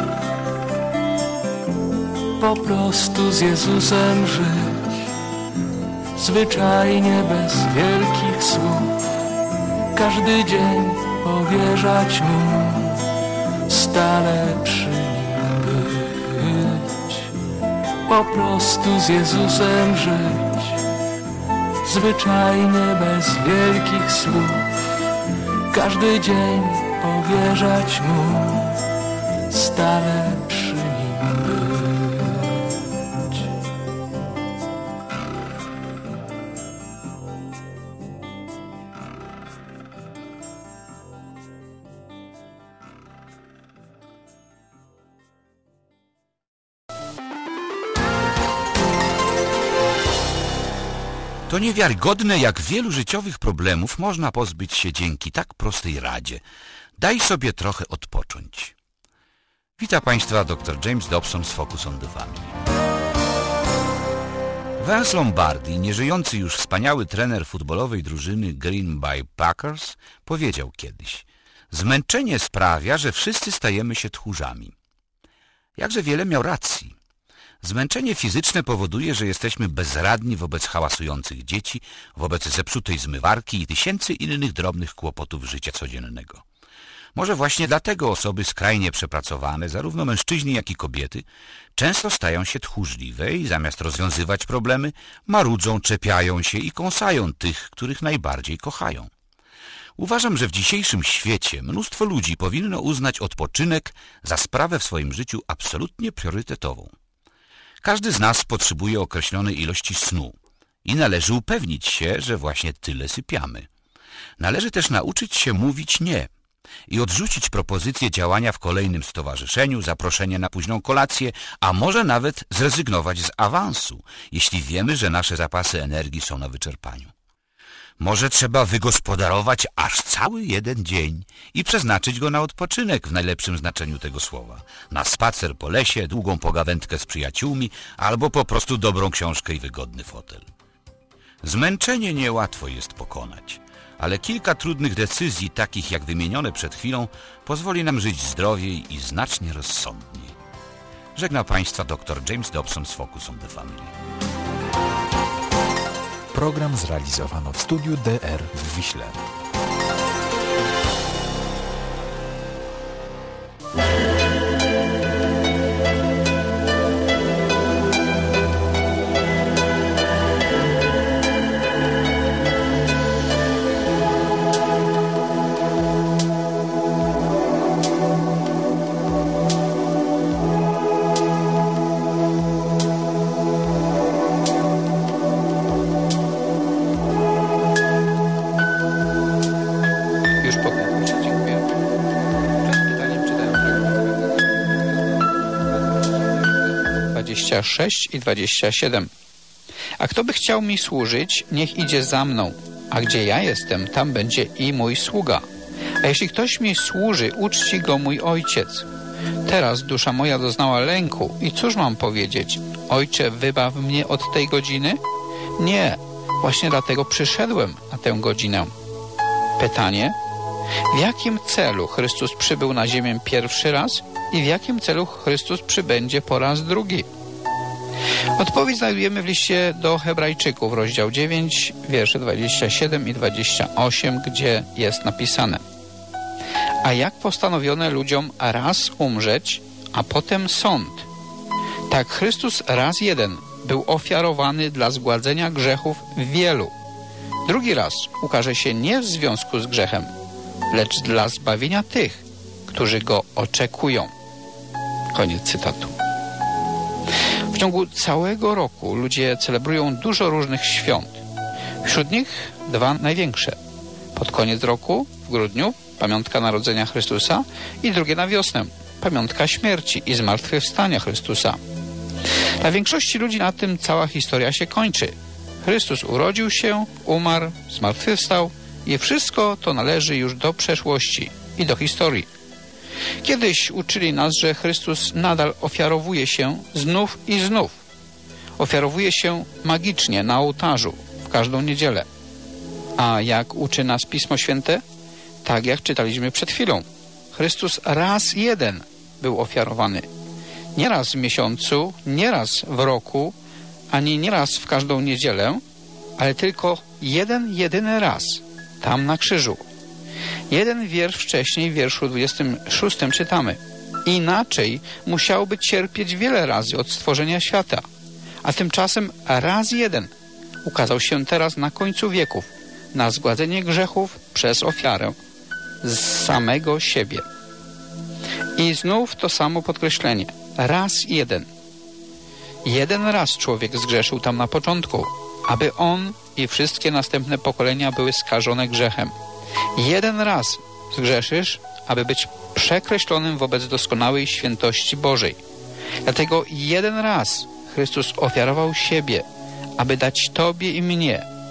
po prostu z Jezusem żyć, zwyczajnie bez wielkich słów, każdy dzień powierzać Mu, stale przy Nim być. Po prostu z Jezusem żyć, zwyczajnie bez wielkich słów, każdy dzień powierzać Mu, stale przy Nim być. To niewiarygodne, jak wielu życiowych problemów można pozbyć się dzięki tak prostej radzie. Daj sobie trochę odpocząć. Witam Państwa dr James Dobson z Focus on the Family. Vince Lombardi, nieżyjący już wspaniały trener futbolowej drużyny Green Bay Packers, powiedział kiedyś: zmęczenie sprawia, że wszyscy stajemy się tchórzami. Jakże wiele miał racji. Zmęczenie fizyczne powoduje, że jesteśmy bezradni wobec hałasujących dzieci, wobec zepsutej zmywarki i tysięcy innych drobnych kłopotów życia codziennego. Może właśnie dlatego osoby skrajnie przepracowane, zarówno mężczyźni, jak i kobiety, często stają się tchórzliwe i zamiast rozwiązywać problemy, marudzą, czepiają się i kąsają tych, których najbardziej kochają. Uważam, że w dzisiejszym świecie mnóstwo ludzi powinno uznać odpoczynek za sprawę w swoim życiu absolutnie priorytetową. Każdy z nas potrzebuje określonej ilości snu i należy upewnić się, że właśnie tyle sypiamy. Należy też nauczyć się mówić nie i odrzucić propozycję działania w kolejnym stowarzyszeniu, zaproszenie na późną kolację, a może nawet zrezygnować z awansu, jeśli wiemy, że nasze zapasy energii są na wyczerpaniu. Może trzeba wygospodarować aż cały jeden dzień i przeznaczyć go na odpoczynek w najlepszym znaczeniu tego słowa. Na spacer po lesie, długą pogawędkę z przyjaciółmi albo po prostu dobrą książkę i wygodny fotel. Zmęczenie niełatwo jest pokonać, ale kilka trudnych decyzji, takich jak wymienione przed chwilą, pozwoli nam żyć zdrowiej i znacznie rozsądniej. Żegna Państwa dr James Dobson z Focus on the Family. Program zrealizowano w studiu DR w Wiśle. Już po konkursie, dziękuję. Przed pytaniem czytałem fragment 26 i 27. A kto by chciał mi służyć, niech idzie za mną, a gdzie ja jestem, tam będzie i mój sługa. A jeśli ktoś mi służy, uczci go mój ojciec. Teraz dusza moja doznała lęku i cóż mam powiedzieć? Ojcze, wybaw mnie od tej godziny? Nie, właśnie dlatego przyszedłem na tę godzinę. Pytanie: w jakim celu Chrystus przybył na ziemię pierwszy raz i w jakim celu Chrystus przybędzie po raz drugi? Odpowiedź znajdujemy w liście do Hebrajczyków, rozdział 9, wiersze 27 i 28, gdzie jest napisane: a jak postanowiono ludziom raz umrzeć, a potem sąd, tak Chrystus raz jeden był ofiarowany dla zgładzenia grzechów wielu. Drugi raz ukaże się nie w związku z grzechem, lecz dla zbawienia tych, którzy go oczekują. Koniec cytatu. W ciągu całego roku ludzie celebrują dużo różnych świąt. Wśród nich dwa największe. Pod koniec roku, w grudniu, pamiątka narodzenia Chrystusa i drugie na wiosnę, pamiątka śmierci i zmartwychwstania Chrystusa. Dla większości ludzi na tym cała historia się kończy. Chrystus urodził się, umarł, zmartwychwstał i wszystko to należy już do przeszłości i do historii. Kiedyś uczyli nas, że Chrystus nadal ofiarowuje się znów i znów. Ofiarowuje się magicznie na ołtarzu w każdą niedzielę. A jak uczy nas Pismo Święte? Tak jak czytaliśmy przed chwilą. Chrystus raz jeden był ofiarowany. Nie raz w miesiącu, nie raz w roku, ani nie raz w każdą niedzielę, ale tylko jeden, jedyny raz, tam na krzyżu. Jeden wiersz wcześniej, w wierszu 26 czytamy: inaczej musiałby cierpieć wiele razy od stworzenia świata, a tymczasem raz jeden ukazał się teraz na końcu wieków, na zgładzenie grzechów przez ofiarę z samego siebie. I znów to samo podkreślenie. Raz jeden. Jeden raz człowiek zgrzeszył tam na początku, aby on i wszystkie następne pokolenia były skażone grzechem. Jeden raz zgrzeszysz, aby być przekreślonym wobec doskonałej świętości Bożej. Dlatego jeden raz Chrystus ofiarował siebie, aby dać Tobie i mnie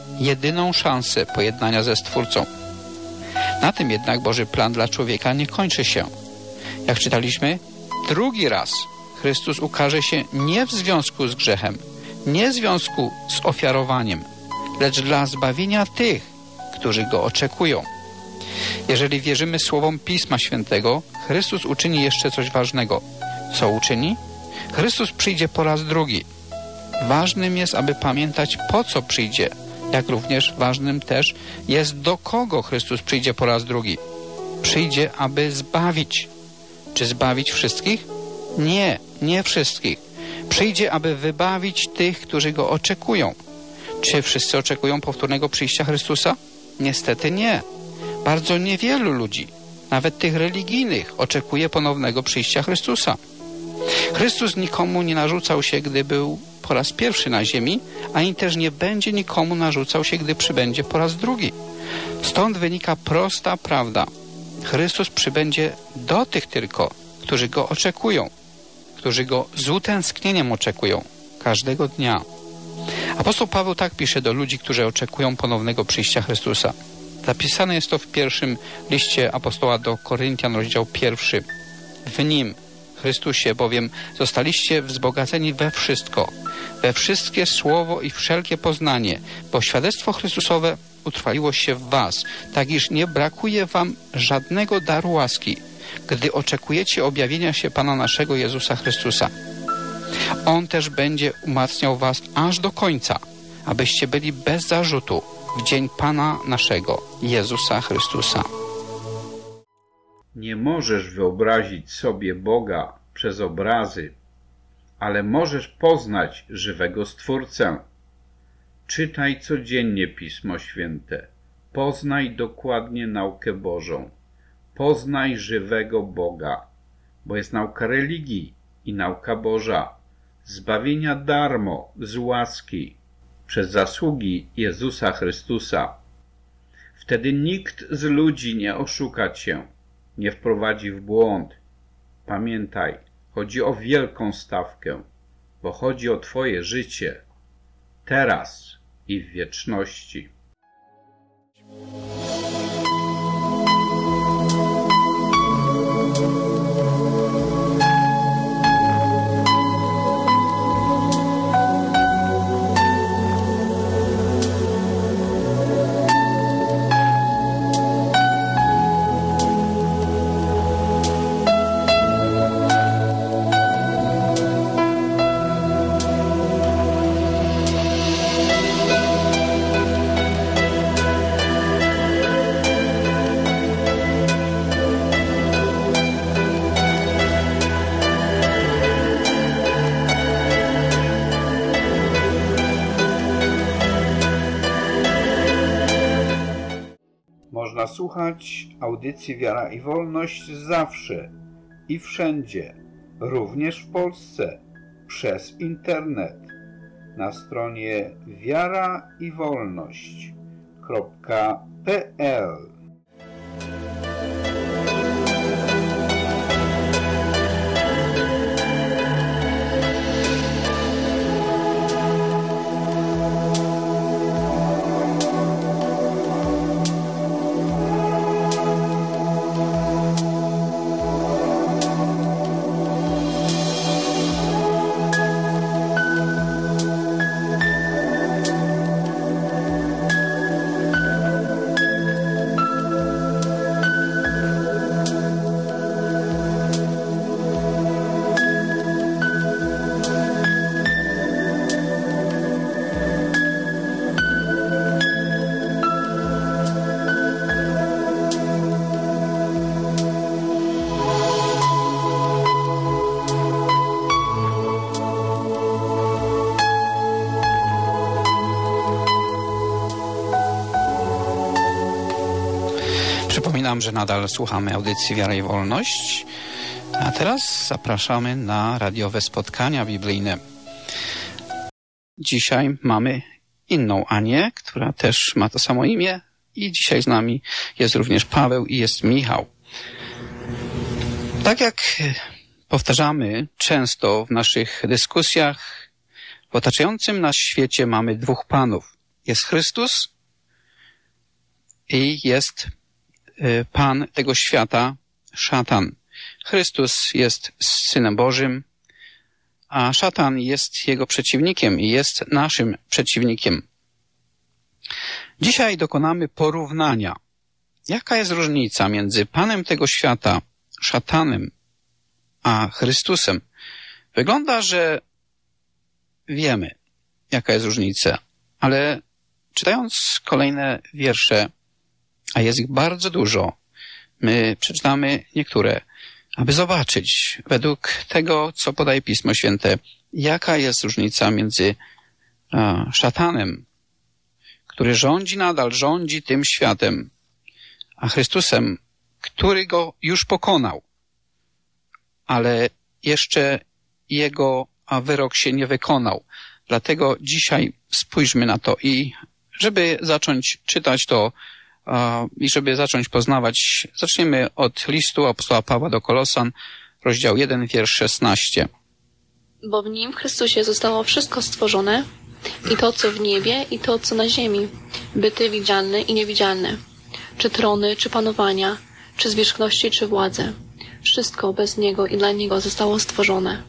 jedyną szansę pojednania ze Stwórcą. Na tym jednak Boży plan dla człowieka nie kończy się. Jak czytaliśmy, drugi raz Chrystus ukaże się nie w związku z grzechem, nie w związku z ofiarowaniem, lecz dla zbawienia tych, którzy Go oczekują. Jeżeli wierzymy słowom Pisma Świętego, Chrystus uczyni jeszcze coś ważnego. Co uczyni? Chrystus przyjdzie po raz drugi. Ważnym jest, aby pamiętać, po co przyjdzie, jak również ważnym też jest, do kogo Chrystus przyjdzie po raz drugi. Przyjdzie, aby zbawić. Czy zbawić wszystkich? Nie, nie wszystkich. Przyjdzie, aby wybawić tych, którzy Go oczekują. Czy wszyscy oczekują powtórnego przyjścia Chrystusa? Niestety nie. Bardzo niewielu ludzi, nawet tych religijnych, oczekuje ponownego przyjścia Chrystusa. Chrystus nikomu nie narzucał się, gdy był po raz pierwszy na ziemi, ani też nie będzie nikomu narzucał się, gdy przybędzie po raz drugi. Stąd wynika prosta prawda. Chrystus przybędzie do tych tylko, którzy Go oczekują, którzy Go z utęsknieniem oczekują każdego dnia. Apostoł Paweł tak pisze do ludzi, którzy oczekują ponownego przyjścia Chrystusa. Zapisane jest to w pierwszym liście apostoła do Koryntian, rozdział 1. W Nim, Chrystusie, bowiem zostaliście wzbogaceni we wszystko, we wszystkie słowo i wszelkie poznanie, bo świadectwo Chrystusowe utrwaliło się w was, tak iż nie brakuje wam żadnego daru łaski, gdy oczekujecie objawienia się Pana naszego Jezusa Chrystusa. On też będzie umacniał was aż do końca, abyście byli bez zarzutu w dzień Pana naszego Jezusa Chrystusa. Nie możesz wyobrazić sobie Boga przez obrazy, ale możesz poznać żywego Stwórcę. Czytaj codziennie Pismo Święte. Poznaj dokładnie naukę Bożą. Poznaj żywego Boga, bo jest nauka religii i nauka Boża, zbawienia darmo, z łaski, przez zasługi Jezusa Chrystusa. Wtedy nikt z ludzi nie oszuka cię, nie wprowadzi w błąd. Pamiętaj, chodzi o wielką stawkę, bo chodzi o twoje życie, teraz i w wieczności. Można słuchać audycji Wiara i Wolność zawsze i wszędzie, również w Polsce, przez internet, na stronie wiaraiwolność.pl. Przypominam, że nadal słuchamy audycji Wiara i Wolność, a teraz zapraszamy na radiowe spotkania biblijne. Dzisiaj mamy inną Anię, która też ma to samo imię i dzisiaj z nami jest również Paweł i jest Michał. Tak jak powtarzamy często w naszych dyskusjach, w otaczającym nas świecie mamy dwóch panów. jest Chrystus i jest Pan tego świata, szatan. Chrystus jest Synem Bożym, a szatan jest jego przeciwnikiem i jest naszym przeciwnikiem. Dzisiaj dokonamy porównania. Jaka jest różnica między Panem tego świata, szatanem, a Chrystusem? Wygląda, że wiemy, jaka jest różnica, ale czytając kolejne wiersze, a jest ich bardzo dużo, my przeczytamy niektóre, aby zobaczyć według tego, co podaje Pismo Święte, jaka jest różnica między szatanem, który nadal rządzi tym światem, a Chrystusem, który go już pokonał, ale jeszcze jego wyrok się nie wykonał. Dlatego dzisiaj spójrzmy na to i żeby zacząć czytać to i żeby zacząć poznawać, zaczniemy od listu apostoła Pawła do Kolosan, rozdział 1, wiersz 16. Bo w nim, w Chrystusie, zostało wszystko stworzone, i to, co w niebie, i to, co na ziemi, byty widzialne i niewidzialne, czy trony, czy panowania, czy zwierzchności, czy władze. Wszystko bez Niego i dla Niego zostało stworzone.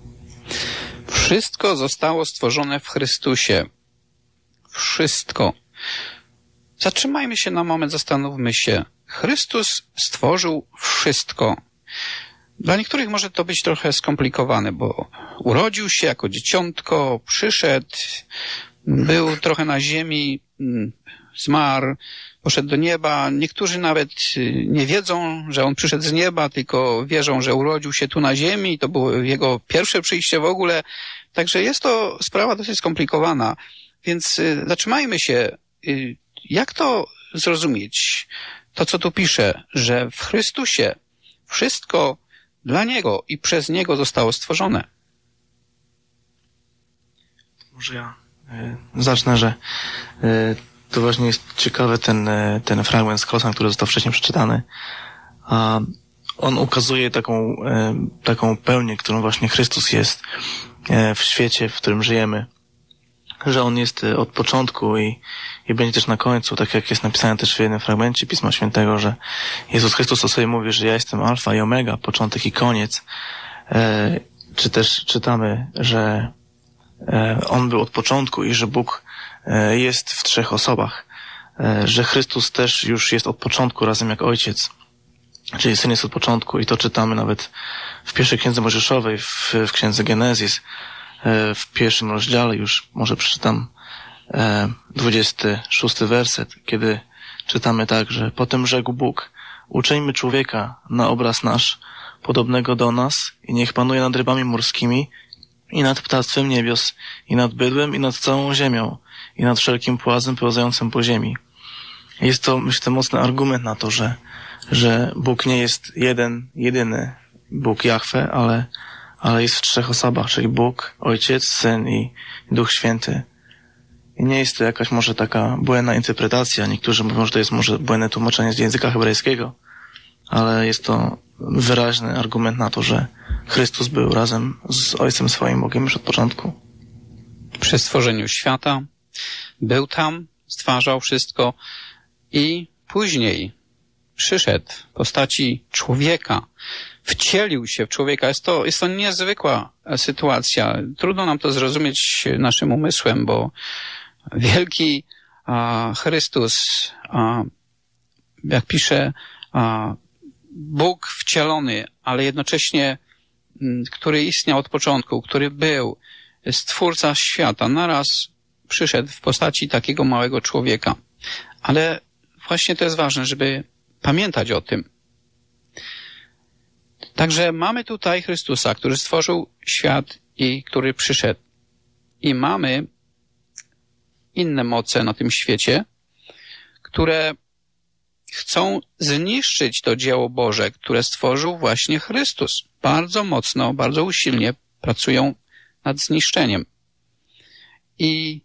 Wszystko zostało stworzone w Chrystusie. Wszystko. Zatrzymajmy się na moment, zastanówmy się. Chrystus stworzył wszystko. Dla niektórych może to być trochę skomplikowane, bo urodził się jako dzieciątko, przyszedł, był trochę na ziemi, zmarł, poszedł do nieba. Niektórzy nawet nie wiedzą, że on przyszedł z nieba, tylko wierzą, że urodził się tu na ziemi. To było jego pierwsze przyjście w ogóle. Także jest to sprawa dosyć skomplikowana. Więc zatrzymajmy się. Jak to zrozumieć? To, co tu pisze, że w Chrystusie wszystko dla Niego i przez Niego zostało stworzone. Może ja zacznę, że to właśnie jest ciekawy ten fragment z Kolosan, który został wcześniej przeczytany. A on ukazuje taką pełnię, którą właśnie Chrystus jest w świecie, w którym żyjemy. Że On jest od początku i będzie też na końcu, tak jak jest napisane też w jednym fragmencie Pisma Świętego, że Jezus Chrystus o sobie mówi, że ja jestem alfa i omega, początek i koniec. Czy też czytamy, że On był od początku i że Bóg jest w 3 osobach. Że Chrystus też już jest od początku razem jak Ojciec. Czyli Syn jest od początku i to czytamy nawet w pierwszej Księdze Mojżeszowej, w Księdze Genezis, w 1 rozdziale już może przeczytam 26 werset, kiedy czytamy tak, że potem rzekł Bóg, uczyńmy człowieka na obraz nasz, podobnego do nas i niech panuje nad rybami morskimi i nad ptactwem niebios i nad bydłem i nad całą ziemią i nad wszelkim płazem pełzającym po ziemi. Jest to, myślę, mocny argument na to, że Bóg nie jest jedyny Bóg Jahwe, ale jest w 3 osobach, czyli Bóg, Ojciec, Syn i Duch Święty. I nie jest to jakaś może taka błędna interpretacja. Niektórzy mówią, że to jest może błędne tłumaczenie z języka hebrajskiego, ale jest to wyraźny argument na to, że Chrystus był razem z Ojcem swoim Bogiem już od początku. Przy stworzeniu świata był tam, stwarzał wszystko i później przyszedł w postaci człowieka, wcielił się w człowieka. Jest to niezwykła sytuacja. Trudno nam to zrozumieć naszym umysłem, bo wielki Chrystus, jak pisze, Bóg wcielony, ale jednocześnie, który istniał od początku, który był Stwórca świata, naraz przyszedł w postaci takiego małego człowieka. Ale właśnie to jest ważne, żeby pamiętać o tym. Także mamy tutaj Chrystusa, który stworzył świat i który przyszedł. I mamy inne moce na tym świecie, które chcą zniszczyć to dzieło Boże, które stworzył właśnie Chrystus. Bardzo mocno, bardzo usilnie pracują nad zniszczeniem. I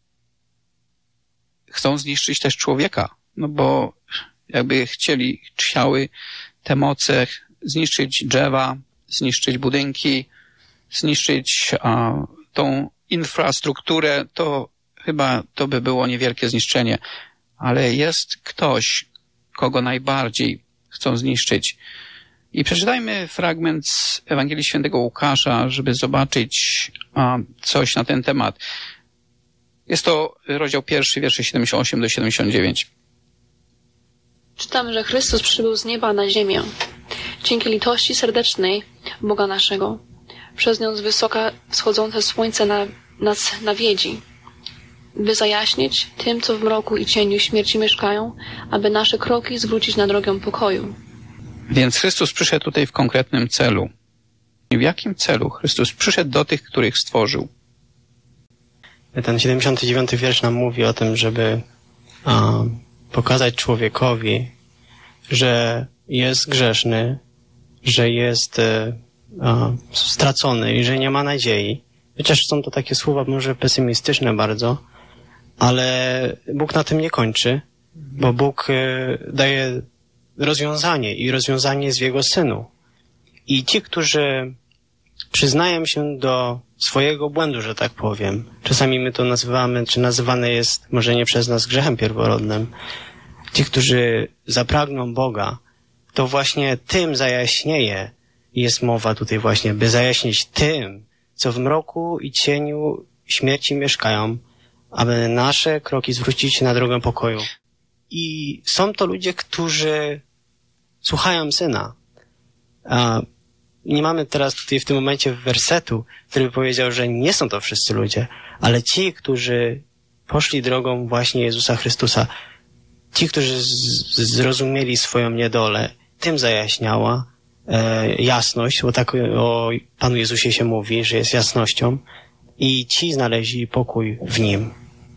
chcą zniszczyć też człowieka, no bo jakby chciały te moce zniszczyć drzewa, zniszczyć budynki, zniszczyć tą infrastrukturę, to chyba to by było niewielkie zniszczenie, ale jest ktoś, kogo najbardziej chcą zniszczyć. I przeczytajmy fragment z Ewangelii Świętego Łukasza, żeby zobaczyć coś na ten temat. Jest to rozdział 1, wiersze 78 do 79. Czytamy, że Chrystus przybył z nieba na ziemię, dzięki litości serdecznej Boga naszego. Przez nią z wysoka wschodzące słońce nas nawiedzi, by zajaśnić tym, co w mroku i cieniu śmierci mieszkają, aby nasze kroki zwrócić na drogę pokoju. Więc Chrystus przyszedł tutaj w konkretnym celu. I w jakim celu Chrystus przyszedł do tych, których stworzył? Ten 79 wiersz nam mówi o tym, żeby pokazać człowiekowi, że jest grzeszny, że jest stracony i że nie ma nadziei. Chociaż są to takie słowa może pesymistyczne bardzo, ale Bóg na tym nie kończy, bo Bóg daje rozwiązanie i rozwiązanie jest w Jego Synu. I ci, którzy przyznają się do swojego błędu, że tak powiem, czasami my to nazywamy, czy nazywane jest może nie przez nas grzechem pierworodnym, ci, którzy zapragną Boga, to właśnie tym zajaśnieje, jest mowa tutaj właśnie, by zajaśnić tym, co w mroku i cieniu śmierci mieszkają, aby nasze kroki zwrócić na drogę pokoju. I są to ludzie, którzy słuchają Syna. Nie mamy teraz tutaj w tym momencie wersetu, który by powiedział, że nie są to wszyscy ludzie, ale ci, którzy poszli drogą właśnie Jezusa Chrystusa, ci, którzy zrozumieli swoją niedolę, tym zajaśniała jasność, bo tak o Panu Jezusie się mówi, że jest jasnością, i ci znaleźli pokój w Nim.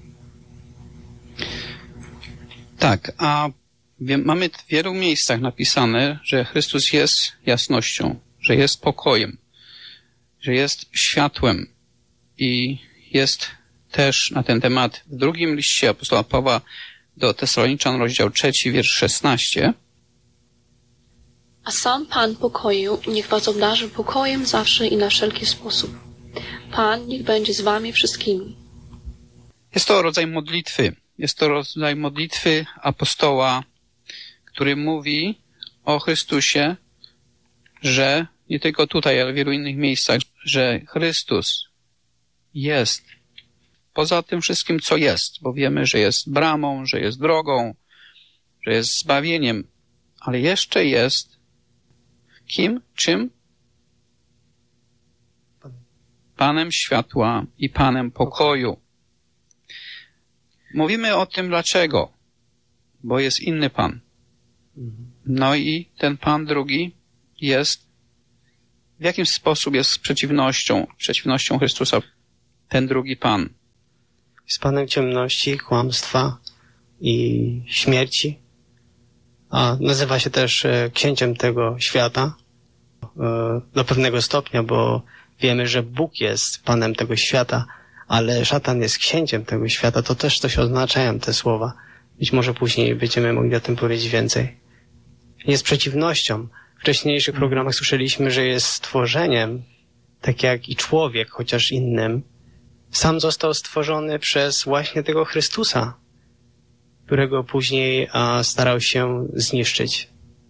Tak, a mamy w wielu miejscach napisane, że Chrystus jest jasnością, że jest pokojem, że jest światłem i jest też na ten temat w drugim liście apostoła Pawła do Tesaloniczan, rozdział 3, wiersz 16. A sam Pan pokoju niech was obdarzy pokojem zawsze i na wszelki sposób. Pan niech będzie z wami wszystkimi. Jest to rodzaj modlitwy. Jest to rodzaj modlitwy apostoła, który mówi o Chrystusie, że nie tylko tutaj, ale w wielu innych miejscach, że Chrystus jest poza tym wszystkim, co jest, bo wiemy, że jest bramą, że jest drogą, że jest zbawieniem, ale jeszcze jest kim? Czym? Panem światła i Panem pokoju. Mówimy o tym dlaczego? Bo jest inny Pan. No i ten Pan drugi jest, w jakim sposób jest przeciwnością Chrystusa, ten drugi Pan? Jest Panem ciemności, kłamstwa i śmierci. A nazywa się też księciem tego świata do pewnego stopnia, bo wiemy, że Bóg jest Panem tego świata, ale szatan jest księciem tego świata. To też coś oznaczają te słowa. Być może później będziemy mogli o tym powiedzieć więcej. Jest przeciwnością. W wcześniejszych programach słyszeliśmy, że jest stworzeniem, tak jak i człowiek, chociaż innym. Sam został stworzony przez właśnie tego Chrystusa, którego później starał się zniszczyć.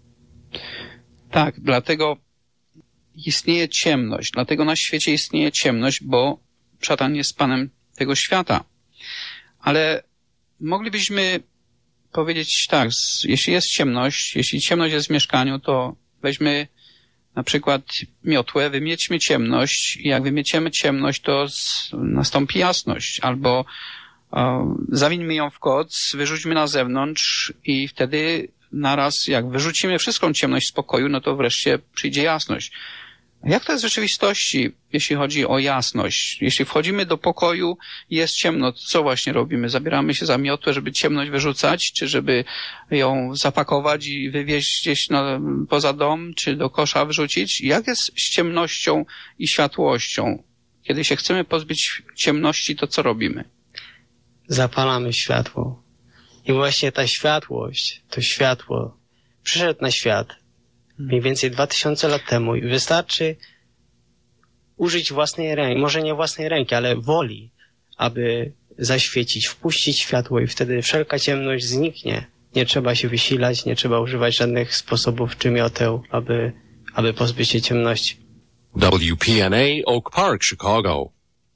Tak, dlatego istnieje ciemność. Dlatego na świecie istnieje ciemność, bo szatan jest panem tego świata. Ale moglibyśmy powiedzieć tak, jeśli jest ciemność, jeśli ciemność jest w mieszkaniu, to weźmy na przykład miotłę, wymiećmy ciemność i jak wymieciemy ciemność, to nastąpi jasność. Albo zawińmy ją w koc, wyrzućmy na zewnątrz i wtedy naraz, jak wyrzucimy wszystką ciemność z pokoju, no to wreszcie przyjdzie jasność. Jak to jest w rzeczywistości, jeśli chodzi o jasność? Jeśli wchodzimy do pokoju i jest ciemno, to co właśnie robimy? Zabieramy się za miotłę, żeby ciemność wyrzucać, czy żeby ją zapakować i wywieźć gdzieś poza dom, czy do kosza wrzucić? Jak jest z ciemnością i światłością? Kiedy się chcemy pozbyć ciemności, to co robimy? Zapalamy światło. I właśnie ta światłość, to światło przyszedł na świat mniej więcej 2000 lat temu i wystarczy użyć własnej ręki, może nie własnej ręki, ale woli, aby zaświecić, wpuścić światło i wtedy wszelka ciemność zniknie. Nie trzeba się wysilać, nie trzeba używać żadnych sposobów czy mioteł, aby pozbyć się ciemności. WPNA Oak Park, Chicago.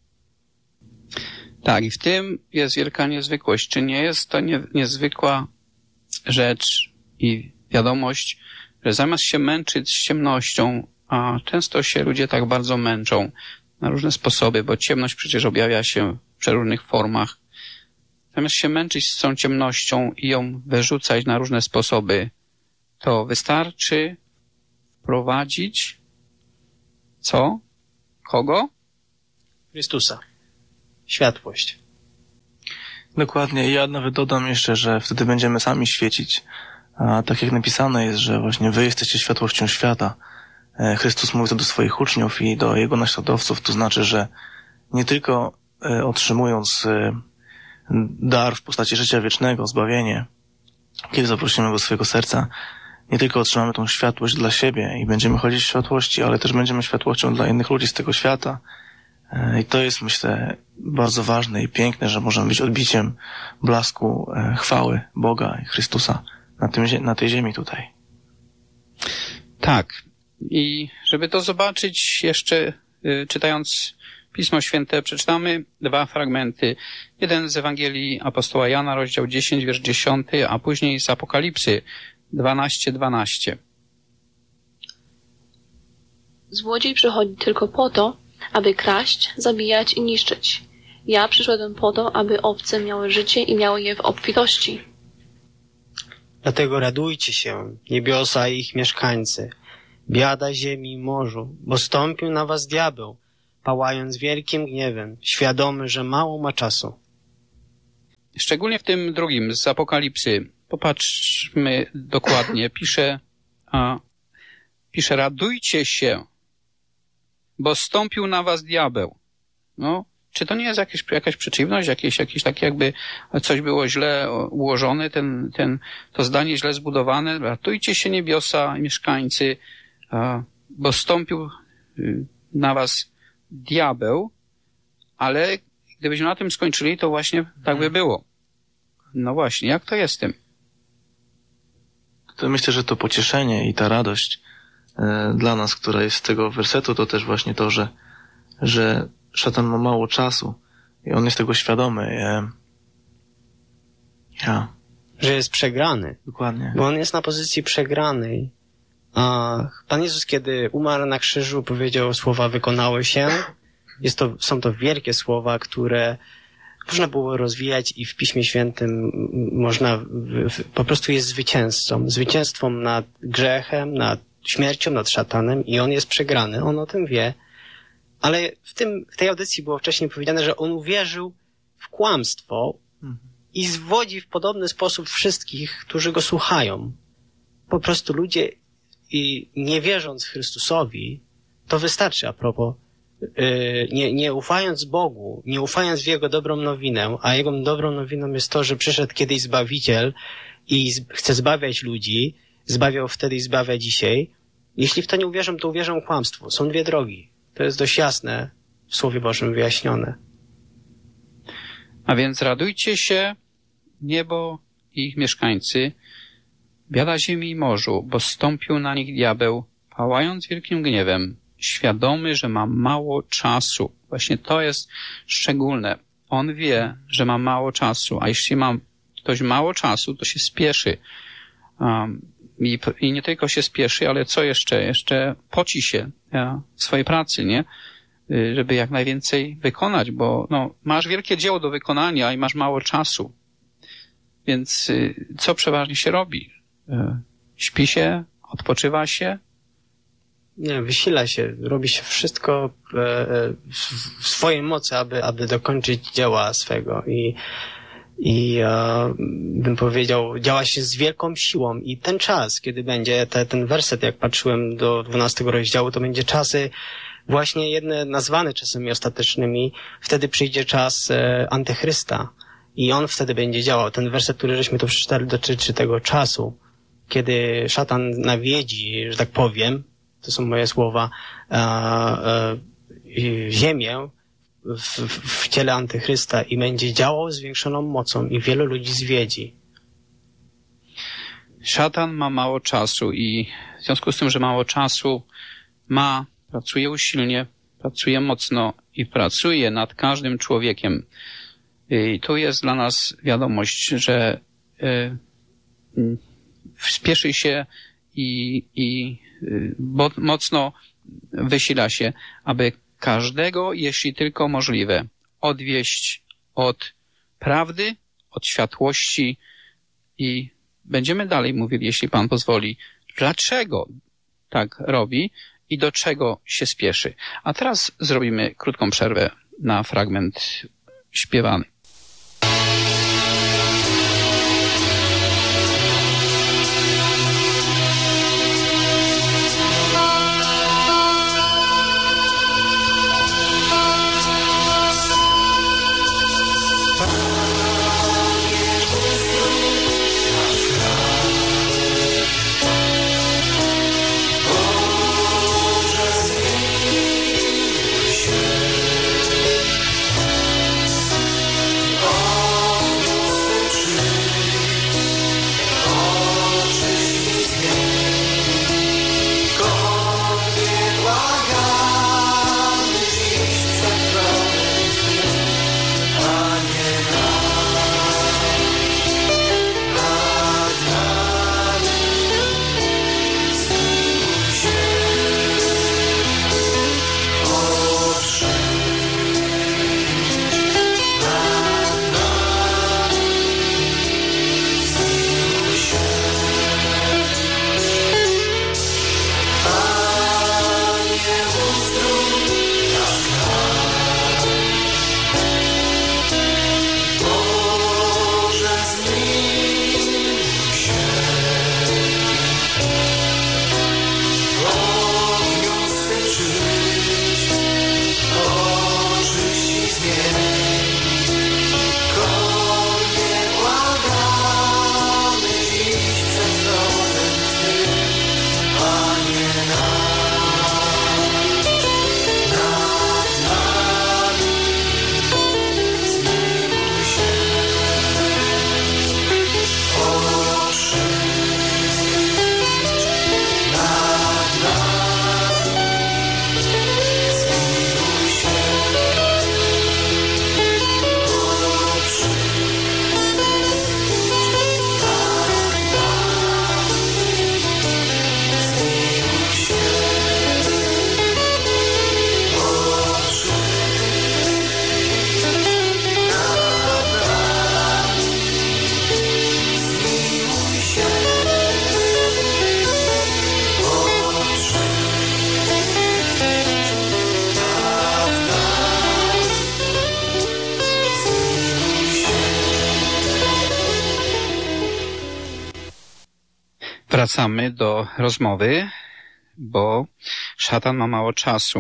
Tak, i w tym jest wielka niezwykłość. Czy nie jest to niezwykła rzecz i wiadomość, że zamiast się męczyć z ciemnością, a często się ludzie tak bardzo męczą na różne sposoby, bo ciemność przecież objawia się w przeróżnych formach. Zamiast się męczyć z tą ciemnością i ją wyrzucać na różne sposoby, to wystarczy wprowadzić co? Kogo? Chrystusa. Światłość. Dokładnie. Ja nawet dodam jeszcze, że wtedy będziemy sami świecić. A tak jak napisane jest, że właśnie wy jesteście światłością świata. Chrystus mówi to do swoich uczniów i do jego naśladowców. To znaczy, że nie tylko otrzymując dar w postaci życia wiecznego, zbawienie, kiedy zaprosimy go do swojego serca, nie tylko otrzymamy tą światłość dla siebie i będziemy chodzić w światłości, ale też będziemy światłością dla innych ludzi z tego świata. I to jest, myślę, bardzo ważne i piękne, że możemy być odbiciem blasku chwały Boga i Chrystusa na tej ziemi tutaj. Tak. I żeby to zobaczyć jeszcze, czytając Pismo Święte, przeczytamy dwa fragmenty. Jeden z Ewangelii apostoła Jana, rozdział 10, wiersz 10, a później z Apokalipsy 12:12. Złodziej przychodzi tylko po to, aby kraść, zabijać i niszczyć. Ja przyszedłem po to, aby owce miały życie i miały je w obfitości. Dlatego radujcie się, niebiosa i ich mieszkańcy, biada ziemi i morzu, bo stąpił na was diabeł, pałając wielkim gniewem, świadomy, że mało ma czasu. Szczególnie w tym drugim z Apokalipsy. Popatrzmy dokładnie. Pisze, radujcie się, bo stąpił na was diabeł. No, czy to nie jest jakaś przeciwność, jakieś takie jakby coś było źle ułożone, to zdanie źle zbudowane? Ratujcie się niebiosa, mieszkańcy, bo stąpił na was diabeł, ale gdybyśmy na tym skończyli, to właśnie tak by było. No właśnie, jak to jest z tym? To myślę, że to pocieszenie i ta radość dla nas, która jest z tego wersetu, to też właśnie to, że szatan ma mało czasu i on jest tego świadomy. Że jest przegrany. Dokładnie. Bo on jest na pozycji przegranej. Pan Jezus, kiedy umarł na krzyżu, powiedział słowa wykonały się. Są to wielkie słowa, które można było rozwijać i w Piśmie Świętym można, po prostu jest zwycięzcą. Zwycięstwem nad grzechem, nad śmiercią, nad szatanem i on jest przegrany. On o tym wie. Ale w tej audycji było wcześniej powiedziane, że on uwierzył w kłamstwo i zwodzi w podobny sposób wszystkich, którzy go słuchają. Po prostu ludzie, i nie wierząc Chrystusowi, to wystarczy a propos, nie ufając Bogu, nie ufając w Jego dobrą nowinę, a Jego dobrą nowiną jest to, że przyszedł kiedyś Zbawiciel i chce zbawiać ludzi, zbawiał wtedy i zbawia dzisiaj. Jeśli w to nie uwierzą, to uwierzą kłamstwu. Są dwie drogi. To jest dość jasne w Słowie Bożym wyjaśnione. A więc radujcie się, niebo i ich mieszkańcy, biada ziemi i morzu, bo stąpił na nich diabeł, pałając wielkim gniewem, świadomy, że ma mało czasu. Właśnie to jest szczególne. On wie, że ma mało czasu, a jeśli ma ktoś mało czasu, to się spieszy. I nie tylko się spieszy, ale co jeszcze? Jeszcze poci się w swojej pracy, nie? Żeby jak najwięcej wykonać, bo masz wielkie dzieło do wykonania i masz mało czasu. Więc co przeważnie się robi? Śpi się, odpoczywa się? Nie, wysila się, robi się wszystko w swojej mocy, aby dokończyć dzieła swego i bym powiedział, działa się z wielką siłą i ten czas, kiedy będzie ten werset, jak patrzyłem do 12 rozdziału, to będzie czasy właśnie jedne nazwane czasami ostatecznymi, wtedy przyjdzie czas Antychrysta i on wtedy będzie działał. Ten werset, który żeśmy tu przeczytali, dotyczy tego czasu, kiedy szatan nawiedzi, że tak powiem, to są moje słowa, ziemię w ciele Antychrysta i będzie działał zwiększoną mocą i wielu ludzi zwiedzi. Szatan ma mało czasu i w związku z tym, że mało czasu pracuje usilnie, pracuje mocno i pracuje nad każdym człowiekiem. I tu jest dla nas wiadomość, że spieszy się i mocno wysila się, aby każdego, jeśli tylko możliwe, odwieść od prawdy, od światłości i będziemy dalej mówili, jeśli Pan pozwoli, dlaczego tak robi i do czego się spieszy. A teraz zrobimy krótką przerwę na fragment śpiewany. Wracamy do rozmowy, bo szatan ma mało czasu.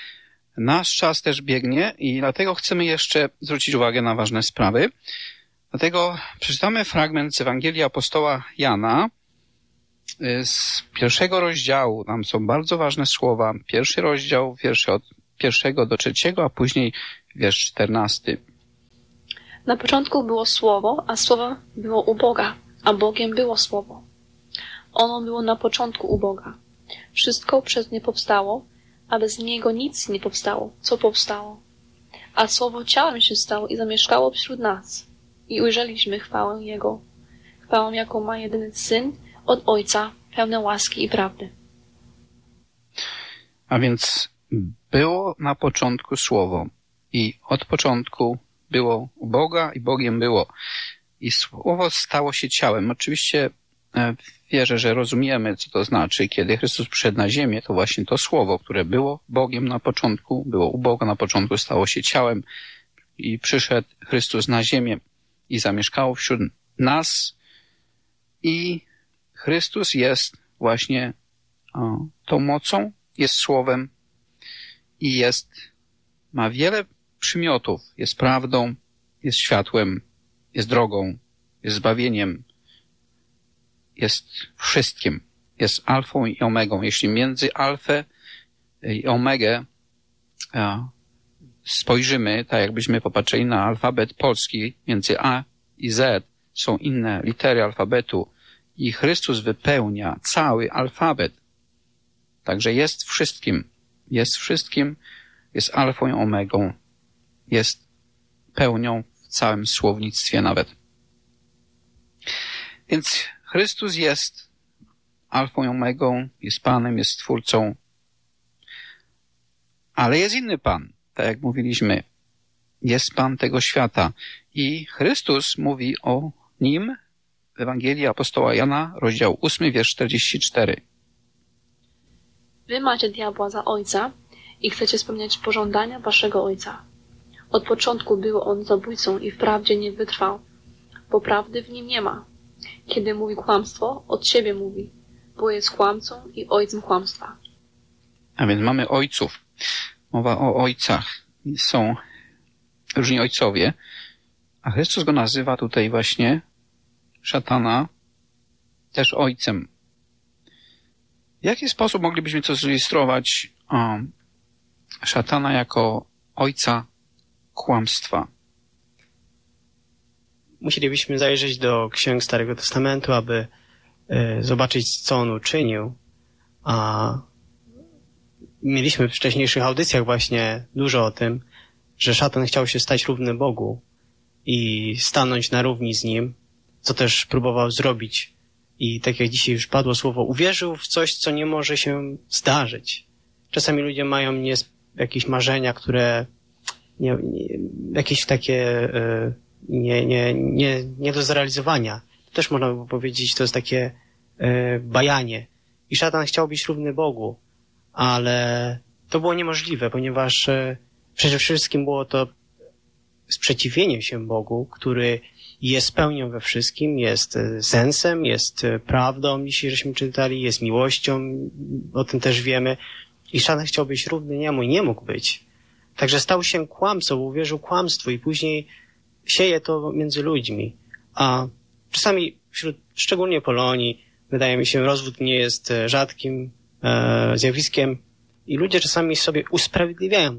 Nasz czas też biegnie i dlatego chcemy jeszcze zwrócić uwagę na ważne sprawy. Dlatego przeczytamy fragment z Ewangelii apostoła Jana z 1 rozdziału. Tam są bardzo ważne słowa. 1 rozdział, wiersze od 1 do 3, a później wiersz 14. Na początku było Słowo, a Słowo było u Boga, a Bogiem było Słowo. Ono było na początku u Boga. Wszystko przez nie powstało, a bez Niego nic nie powstało, co powstało. A Słowo ciałem się stało i zamieszkało wśród nas. I ujrzeliśmy chwałę Jego. Chwałę, jaką ma jedyny Syn od Ojca, pełne łaski i prawdy. A więc było na początku Słowo i od początku było u Boga i Bogiem było. I Słowo stało się ciałem. Oczywiście wierzę, że rozumiemy, co to znaczy. Kiedy Chrystus przyszedł na ziemię, to właśnie to Słowo, które było Bogiem na początku, było u Boga na początku, stało się ciałem i przyszedł Chrystus na ziemię i zamieszkał wśród nas i Chrystus jest właśnie tą mocą, jest Słowem i ma wiele przymiotów. Jest prawdą, jest światłem, jest drogą, jest zbawieniem, jest wszystkim. Jest alfą i omegą. Jeśli między alfę i omegę spojrzymy, tak jakbyśmy popatrzyli na alfabet polski, między A i Z są inne litery alfabetu i Chrystus wypełnia cały alfabet. Także jest wszystkim, jest alfą i omegą, jest pełnią w całym słownictwie nawet. Więc Chrystus jest alfą i omegą, jest Panem, jest Stwórcą, ale jest inny Pan, tak jak mówiliśmy. Jest Pan tego świata i Chrystus mówi o Nim w Ewangelii apostoła Jana, rozdział 8, wiersz 44. Wy macie diabła za ojca i chcecie spełniać pożądania waszego ojca. Od początku był on zabójcą i wprawdzie nie wytrwał, bo prawdy w nim nie ma. Kiedy mówi kłamstwo, od siebie mówi, bo jest kłamcą i ojcem kłamstwa. A więc mamy ojców. Mowa o ojcach. Są różni ojcowie, a Chrystus go nazywa tutaj właśnie szatana też ojcem. W jaki sposób moglibyśmy to zilustrować szatana jako ojca kłamstwa? Musielibyśmy zajrzeć do księg Starego Testamentu, aby zobaczyć, co on uczynił. A mieliśmy w wcześniejszych audycjach właśnie dużo o tym, że szatan chciał się stać równy Bogu i stanąć na równi z Nim, co też próbował zrobić. I tak jak dzisiaj już padło słowo, uwierzył w coś, co nie może się zdarzyć. Czasami ludzie mają jakieś marzenia, które jakieś takie nie do zrealizowania. Też można by powiedzieć, to jest takie bajanie. I szatan chciał być równy Bogu, ale to było niemożliwe, ponieważ przede wszystkim było to sprzeciwienie się Bogu, który jest pełnią we wszystkim, jest sensem, jest prawdą, dzisiaj żeśmy czytali, jest miłością, o tym też wiemy. I szatan chciał być równy Niemu i nie mógł być. Także stał się kłamcą, uwierzył kłamstwu i później sieje to między ludźmi. A czasami szczególnie Polonii, wydaje mi się, rozwód nie jest rzadkim zjawiskiem i ludzie czasami sobie usprawiedliwiają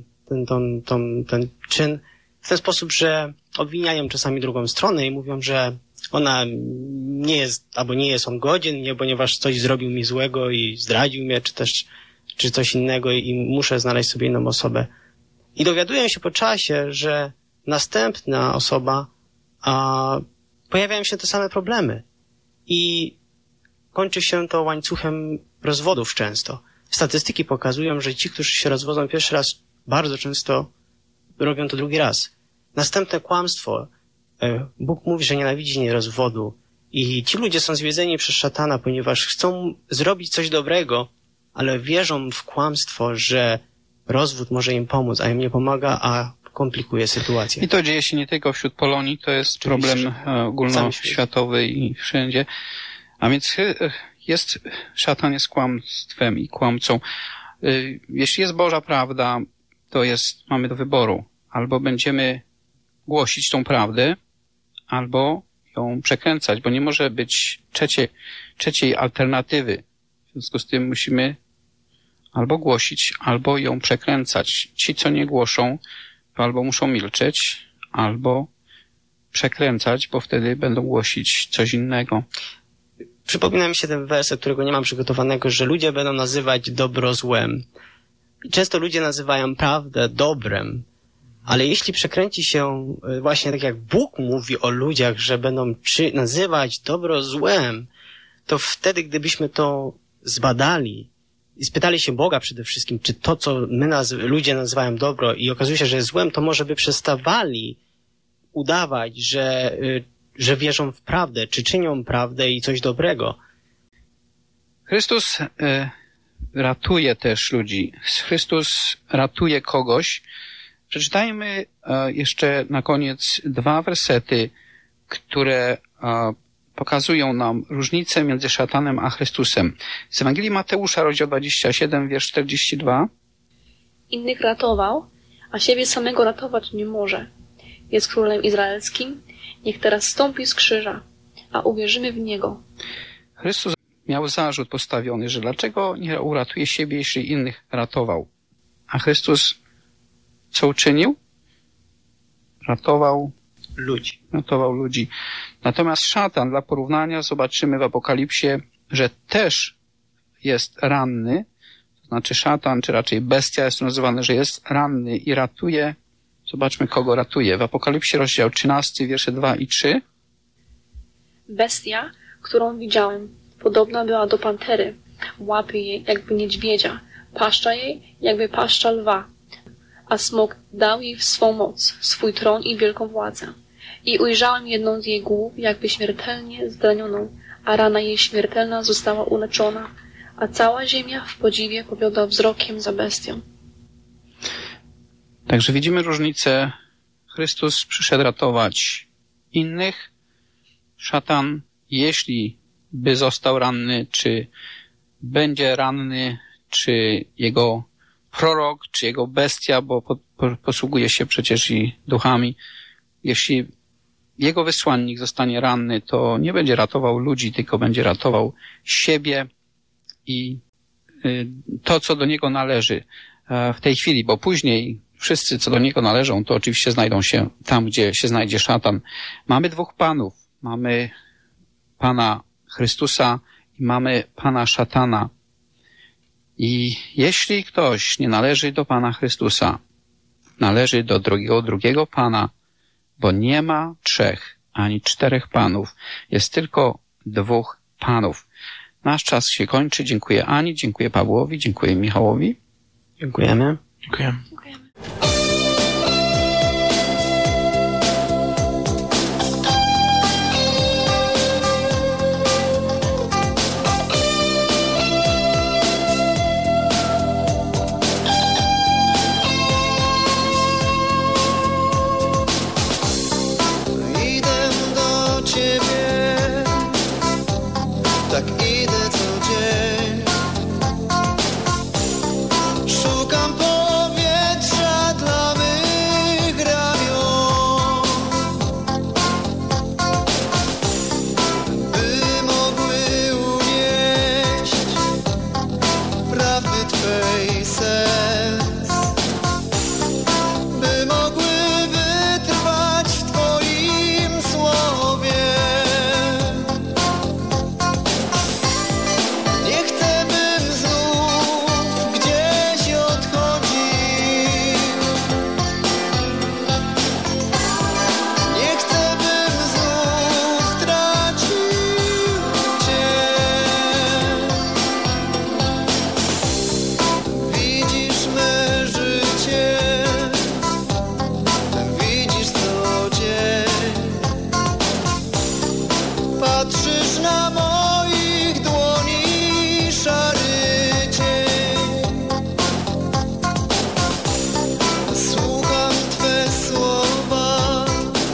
ten czyn w ten sposób, że obwiniają czasami drugą stronę i mówią, że ona nie jest, albo nie jest on godzien mnie, ponieważ coś zrobił mi złego i zdradził mnie, czy coś innego i muszę znaleźć sobie inną osobę. I dowiadują się po czasie, że następna osoba, pojawiają się te same problemy. I kończy się to łańcuchem rozwodów często. Statystyki pokazują, że ci, którzy się rozwodzą pierwszy raz, bardzo często robią to drugi raz. Następne kłamstwo. Bóg mówi, że nienawidzi rozwodu. I ci ludzie są zwiedzeni przez szatana, ponieważ chcą zrobić coś dobrego, ale wierzą w kłamstwo, że rozwód może im pomóc, a im nie pomaga, a komplikuje sytuację. I to dzieje się nie tylko wśród Polonii, to jest problem ogólnoświatowy i wszędzie. A więc szatan jest kłamstwem i kłamcą. Jeśli jest Boża prawda, to mamy do wyboru. Albo będziemy głosić tą prawdę, albo ją przekręcać, bo nie może być trzeciej alternatywy. W związku z tym musimy albo głosić, albo ją przekręcać. Ci, co nie głoszą, to albo muszą milczeć, albo przekręcać, bo wtedy będą głosić coś innego. Przypomina mi się ten werset, którego nie mam przygotowanego, że ludzie będą nazywać dobro złem. I często ludzie nazywają prawdę dobrem, ale jeśli przekręci się właśnie tak jak Bóg mówi o ludziach, że będą nazywać dobro złem, to wtedy, gdybyśmy to zbadali i spytali się Boga przede wszystkim, czy to, co ludzie nazywają dobro i okazuje się, że jest złem, to może by przestawali udawać, że wierzą w prawdę, czy czynią prawdę i coś dobrego. Chrystus ratuje też ludzi. Chrystus ratuje kogoś. Przeczytajmy jeszcze na koniec 2 wersety, które pokazują nam różnicę między szatanem a Chrystusem. Z Ewangelii Mateusza, rozdział 27, wiersz 42. Innych ratował, a siebie samego ratować nie może. Jest królem izraelskim, niech teraz stąpi z krzyża, a uwierzymy w Niego. Chrystus miał zarzut postawiony, że dlaczego nie uratuje siebie, jeśli innych ratował. A Chrystus co uczynił? Ratował ludzi. Natomiast szatan, dla porównania, zobaczymy w Apokalipsie, że też jest ranny. To znaczy szatan, czy raczej bestia jest nazywane, że jest ranny i ratuje. Zobaczmy, kogo ratuje. W Apokalipsie rozdział 13, wiersze 2 i 3. Bestia, którą widziałem, podobna była do pantery. Łapy jej jakby niedźwiedzia, paszcza jej jakby paszcza lwa. A smok dał jej swą moc, swój tron i wielką władzę. I ujrzałem jedną z jej głów jakby śmiertelnie zranioną, a rana jej śmiertelna została uleczona, a cała ziemia w podziwie powiodła wzrokiem za bestią. Także widzimy różnicę. Chrystus przyszedł ratować innych. Szatan, jeśli by został ranny, czy będzie ranny, czy jego prorok, czy jego bestia, bo posługuje się przecież i duchami. Jeśli jego wysłannik zostanie ranny, to nie będzie ratował ludzi, tylko będzie ratował siebie i to, co do niego należy w tej chwili, bo później wszyscy, co do niego należą, to oczywiście znajdą się tam, gdzie się znajdzie szatan. Mamy dwóch panów. Mamy Pana Chrystusa i mamy Pana szatana. I jeśli ktoś nie należy do Pana Chrystusa, należy do drugiego Pana, bo nie ma 3 ani 4 panów. Jest tylko 2 panów. Nasz czas się kończy. Dziękuję Ani, dziękuję Pawłowi, dziękuję Michałowi. Dziękujemy. Dziękuję. Tak idę co dzień. Szukam powietrza dla mych ramion, by mogły unieść prawdy Twej sens, by mogły wytrwać w Twoim słowie. Patrzysz na moich dłoni szary cień. Słucham Twe słowa,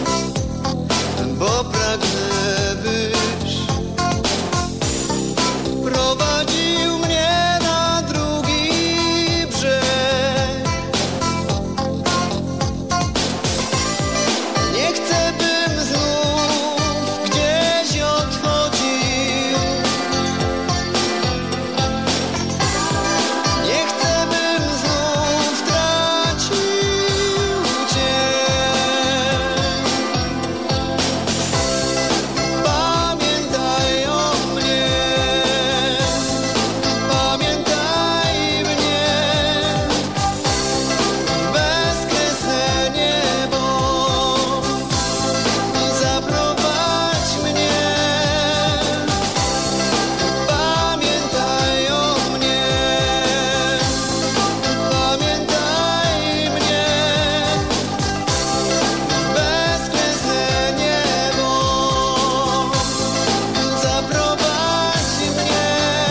bo pragnę, byś prowadził mnie na drugi brzeg. Nie chcę, bym znów gdzieś odchodził. Nie chcę, bym znów tracił Cię. Pamiętaj o mnie, pamiętaj mnie, bezkresne niebo. Zaprowadź mnie, pamiętaj o mnie, pamiętaj mnie, bezkresne niebo. Zaprowadź mnie.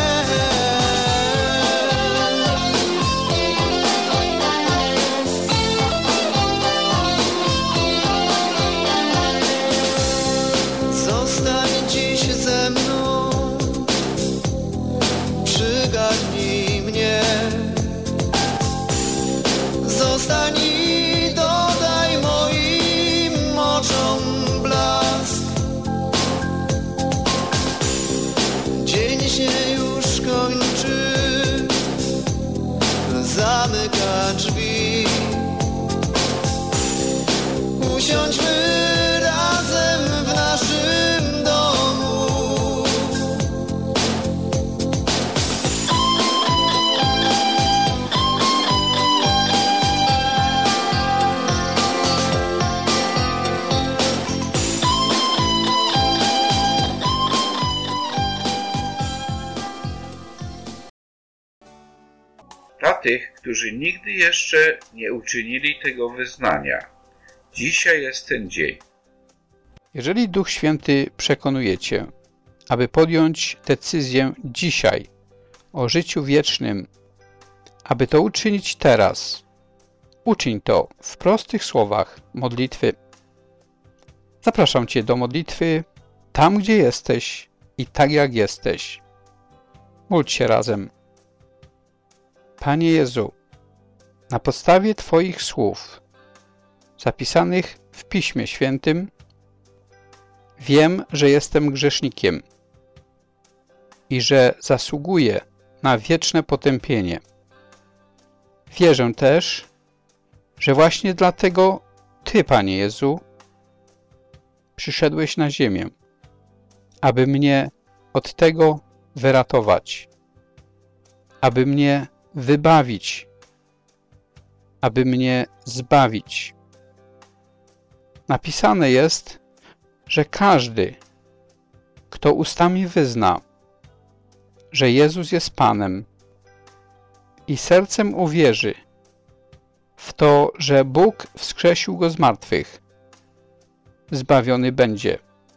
Zostań dziś ze mną, przygarnij mnie. Zostań i dodaj moim oczom blask. Dzień się już kończy, zamyka drzwi. usiądźmy razem w naszym domu. Dla tych, którzy nigdy jeszcze nie uczynili tego wyznania, dzisiaj jest ten dzień. Jeżeli Duch Święty przekonuje Cię, aby podjąć decyzję dzisiaj o życiu wiecznym, aby to uczynić teraz, uczyń to w prostych słowach modlitwy. Zapraszam Cię do modlitwy tam, gdzie jesteś i tak jak jesteś. Módl się razem. Panie Jezu, na podstawie Twoich słów zapisanych w Piśmie Świętym wiem, że jestem grzesznikiem i że zasługuję na wieczne potępienie. Wierzę też, że właśnie dlatego Ty, Panie Jezu, przyszedłeś na ziemię, aby mnie od tego wyratować, aby mnie wybawić, aby mnie zbawić. Napisane jest, że każdy, kto ustami wyzna, że Jezus jest Panem i sercem uwierzy w to, że Bóg wskrzesił Go z martwych, zbawiony będzie,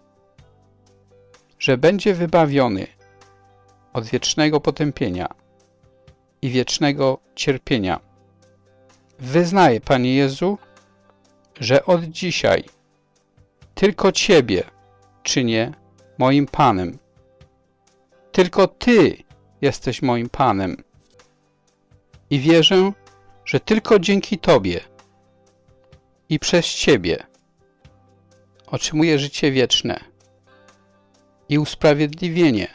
że będzie wybawiony od wiecznego potępienia i wiecznego cierpienia. Wyznaję, Panie Jezu, że od dzisiaj tylko Ciebie czynię moim Panem. Tylko Ty jesteś moim Panem. I wierzę, że tylko dzięki Tobie i przez Ciebie otrzymuję życie wieczne i usprawiedliwienie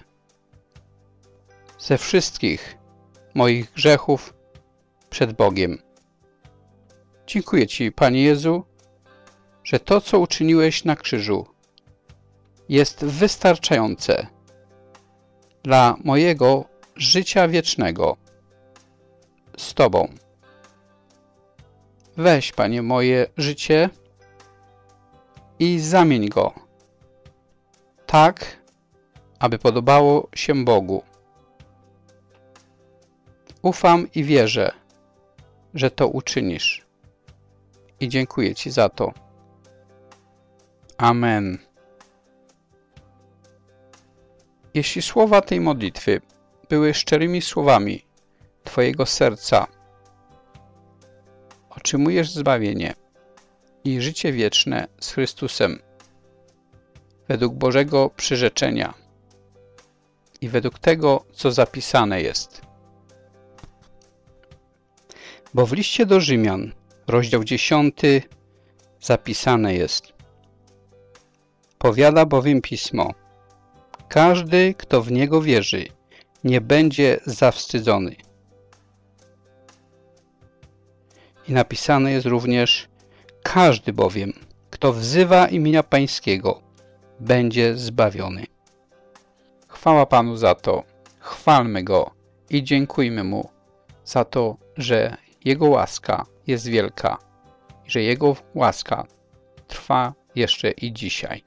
ze wszystkich moich grzechów przed Bogiem. Dziękuję Ci, Panie Jezu, że to, co uczyniłeś na krzyżu, jest wystarczające dla mojego życia wiecznego z Tobą. Weź, Panie, moje życie i zamień go tak, aby podobało się Bogu. Ufam i wierzę, że to uczynisz. I dziękuję Ci za to. Amen. Jeśli słowa tej modlitwy były szczerymi słowami Twojego serca, otrzymujesz zbawienie i życie wieczne z Chrystusem według Bożego przyrzeczenia i według tego, co zapisane jest. Bo w liście do Rzymian, rozdział 10, zapisane jest: powiada bowiem Pismo, każdy, kto w Niego wierzy, nie będzie zawstydzony. I napisane jest również: każdy bowiem, kto wzywa imienia Pańskiego, będzie zbawiony. Chwała Panu za to, chwalmy Go i dziękujmy Mu za to, że Jego łaska jest wielka i że Jego łaska trwa jeszcze i dzisiaj.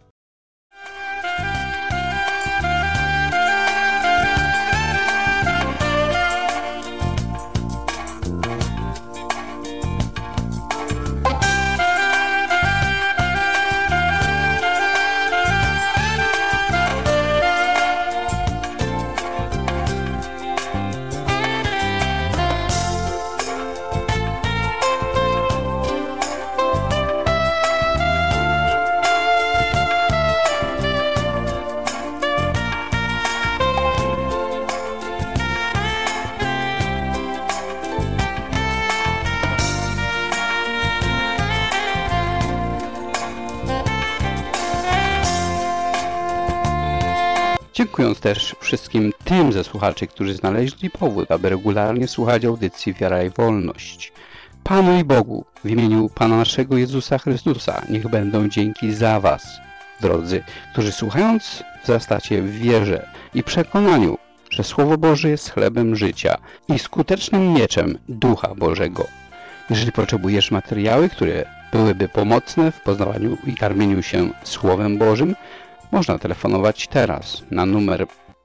Dziękując też wszystkim tym ze słuchaczy, którzy znaleźli powód, aby regularnie słuchać audycji Wiara i Wolność. Panu i Bogu, w imieniu Pana naszego Jezusa Chrystusa, niech będą dzięki za was, drodzy, którzy słuchając wzrastacie w wierze i przekonaniu, że Słowo Boże jest chlebem życia i skutecznym mieczem Ducha Bożego. Jeżeli potrzebujesz materiały, które byłyby pomocne w poznawaniu i karmieniu się Słowem Bożym, można telefonować teraz na numer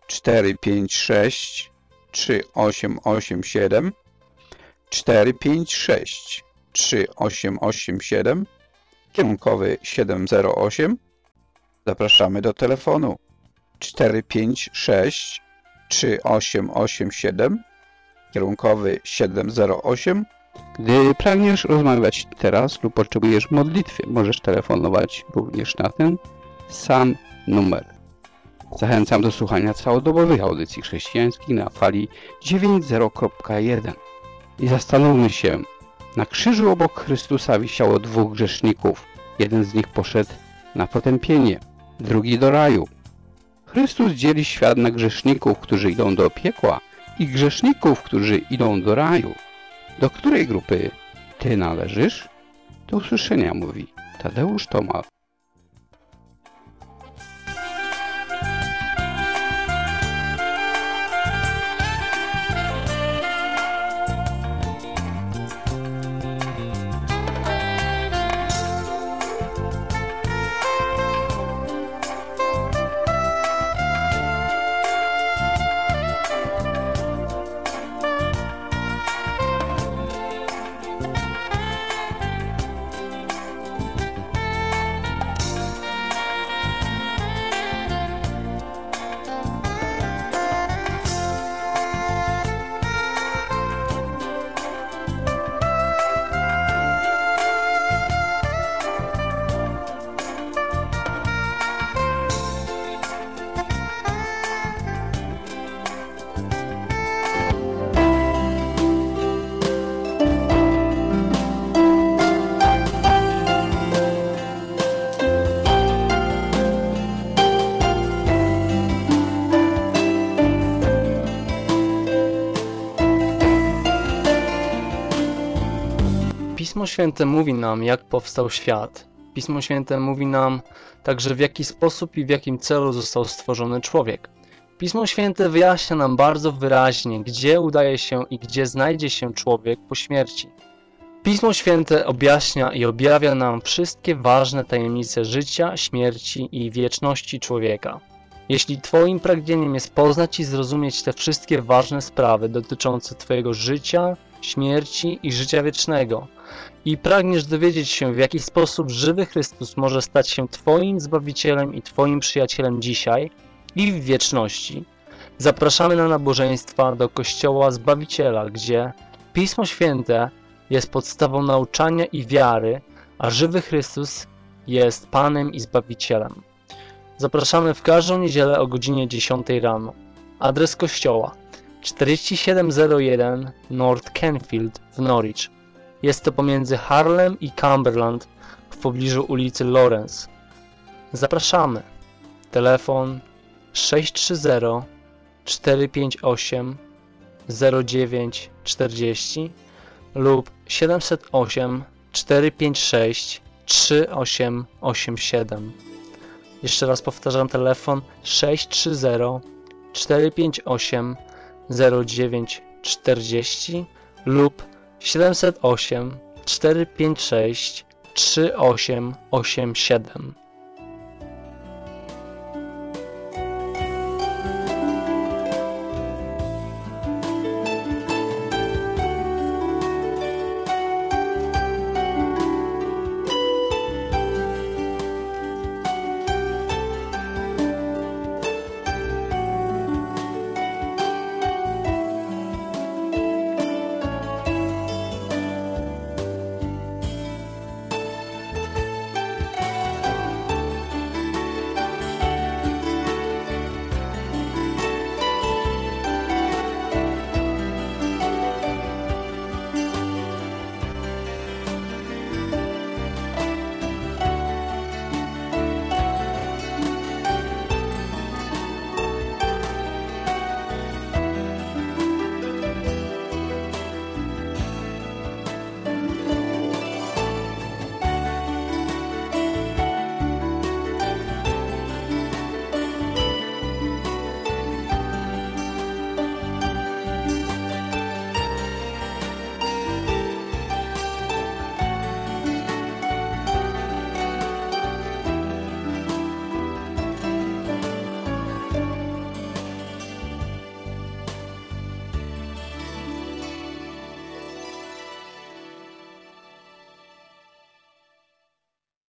456 3887 456 3887 kierunkowy 708. Zapraszamy do telefonu 456 3887 kierunkowy 708. Gdy pragniesz rozmawiać teraz lub potrzebujesz modlitwy, możesz telefonować również na ten sam numer. Zachęcam do słuchania całodobowych audycji chrześcijańskich na fali 90.1. I zastanówmy się, na krzyżu obok Chrystusa wisiało dwóch grzeszników. Jeden z nich poszedł na potępienie, drugi do raju. Chrystus dzieli świat na grzeszników, którzy idą do piekła i grzeszników, którzy idą do raju. Do której grupy ty należysz? Do usłyszenia, mówi Tadeusz Tomal. Pismo Święte mówi nam, jak powstał świat. Pismo Święte mówi nam także, w jaki sposób i w jakim celu został stworzony człowiek. Pismo Święte wyjaśnia nam bardzo wyraźnie, gdzie udaje się i gdzie znajdzie się człowiek po śmierci. Pismo Święte objaśnia i objawia nam wszystkie ważne tajemnice życia, śmierci i wieczności człowieka. Jeśli Twoim pragnieniem jest poznać i zrozumieć te wszystkie ważne sprawy dotyczące Twojego życia, śmierci i życia wiecznego i pragniesz dowiedzieć się, w jaki sposób żywy Chrystus może stać się Twoim Zbawicielem i Twoim przyjacielem dzisiaj i w wieczności, zapraszamy na nabożeństwa do Kościoła Zbawiciela, gdzie Pismo Święte jest podstawą nauczania i wiary, a żywy Chrystus jest Panem i Zbawicielem. Zapraszamy w każdą niedzielę o godzinie 10 rano. Adres kościoła 4701 North Kenfield w Norwich. Jest to pomiędzy Harlem i Cumberland w pobliżu ulicy Lawrence. Zapraszamy. Telefon 630 458 0940 lub 708 456 3887. Jeszcze raz powtarzam, telefon 630 458 0940 lub 708 456 3887.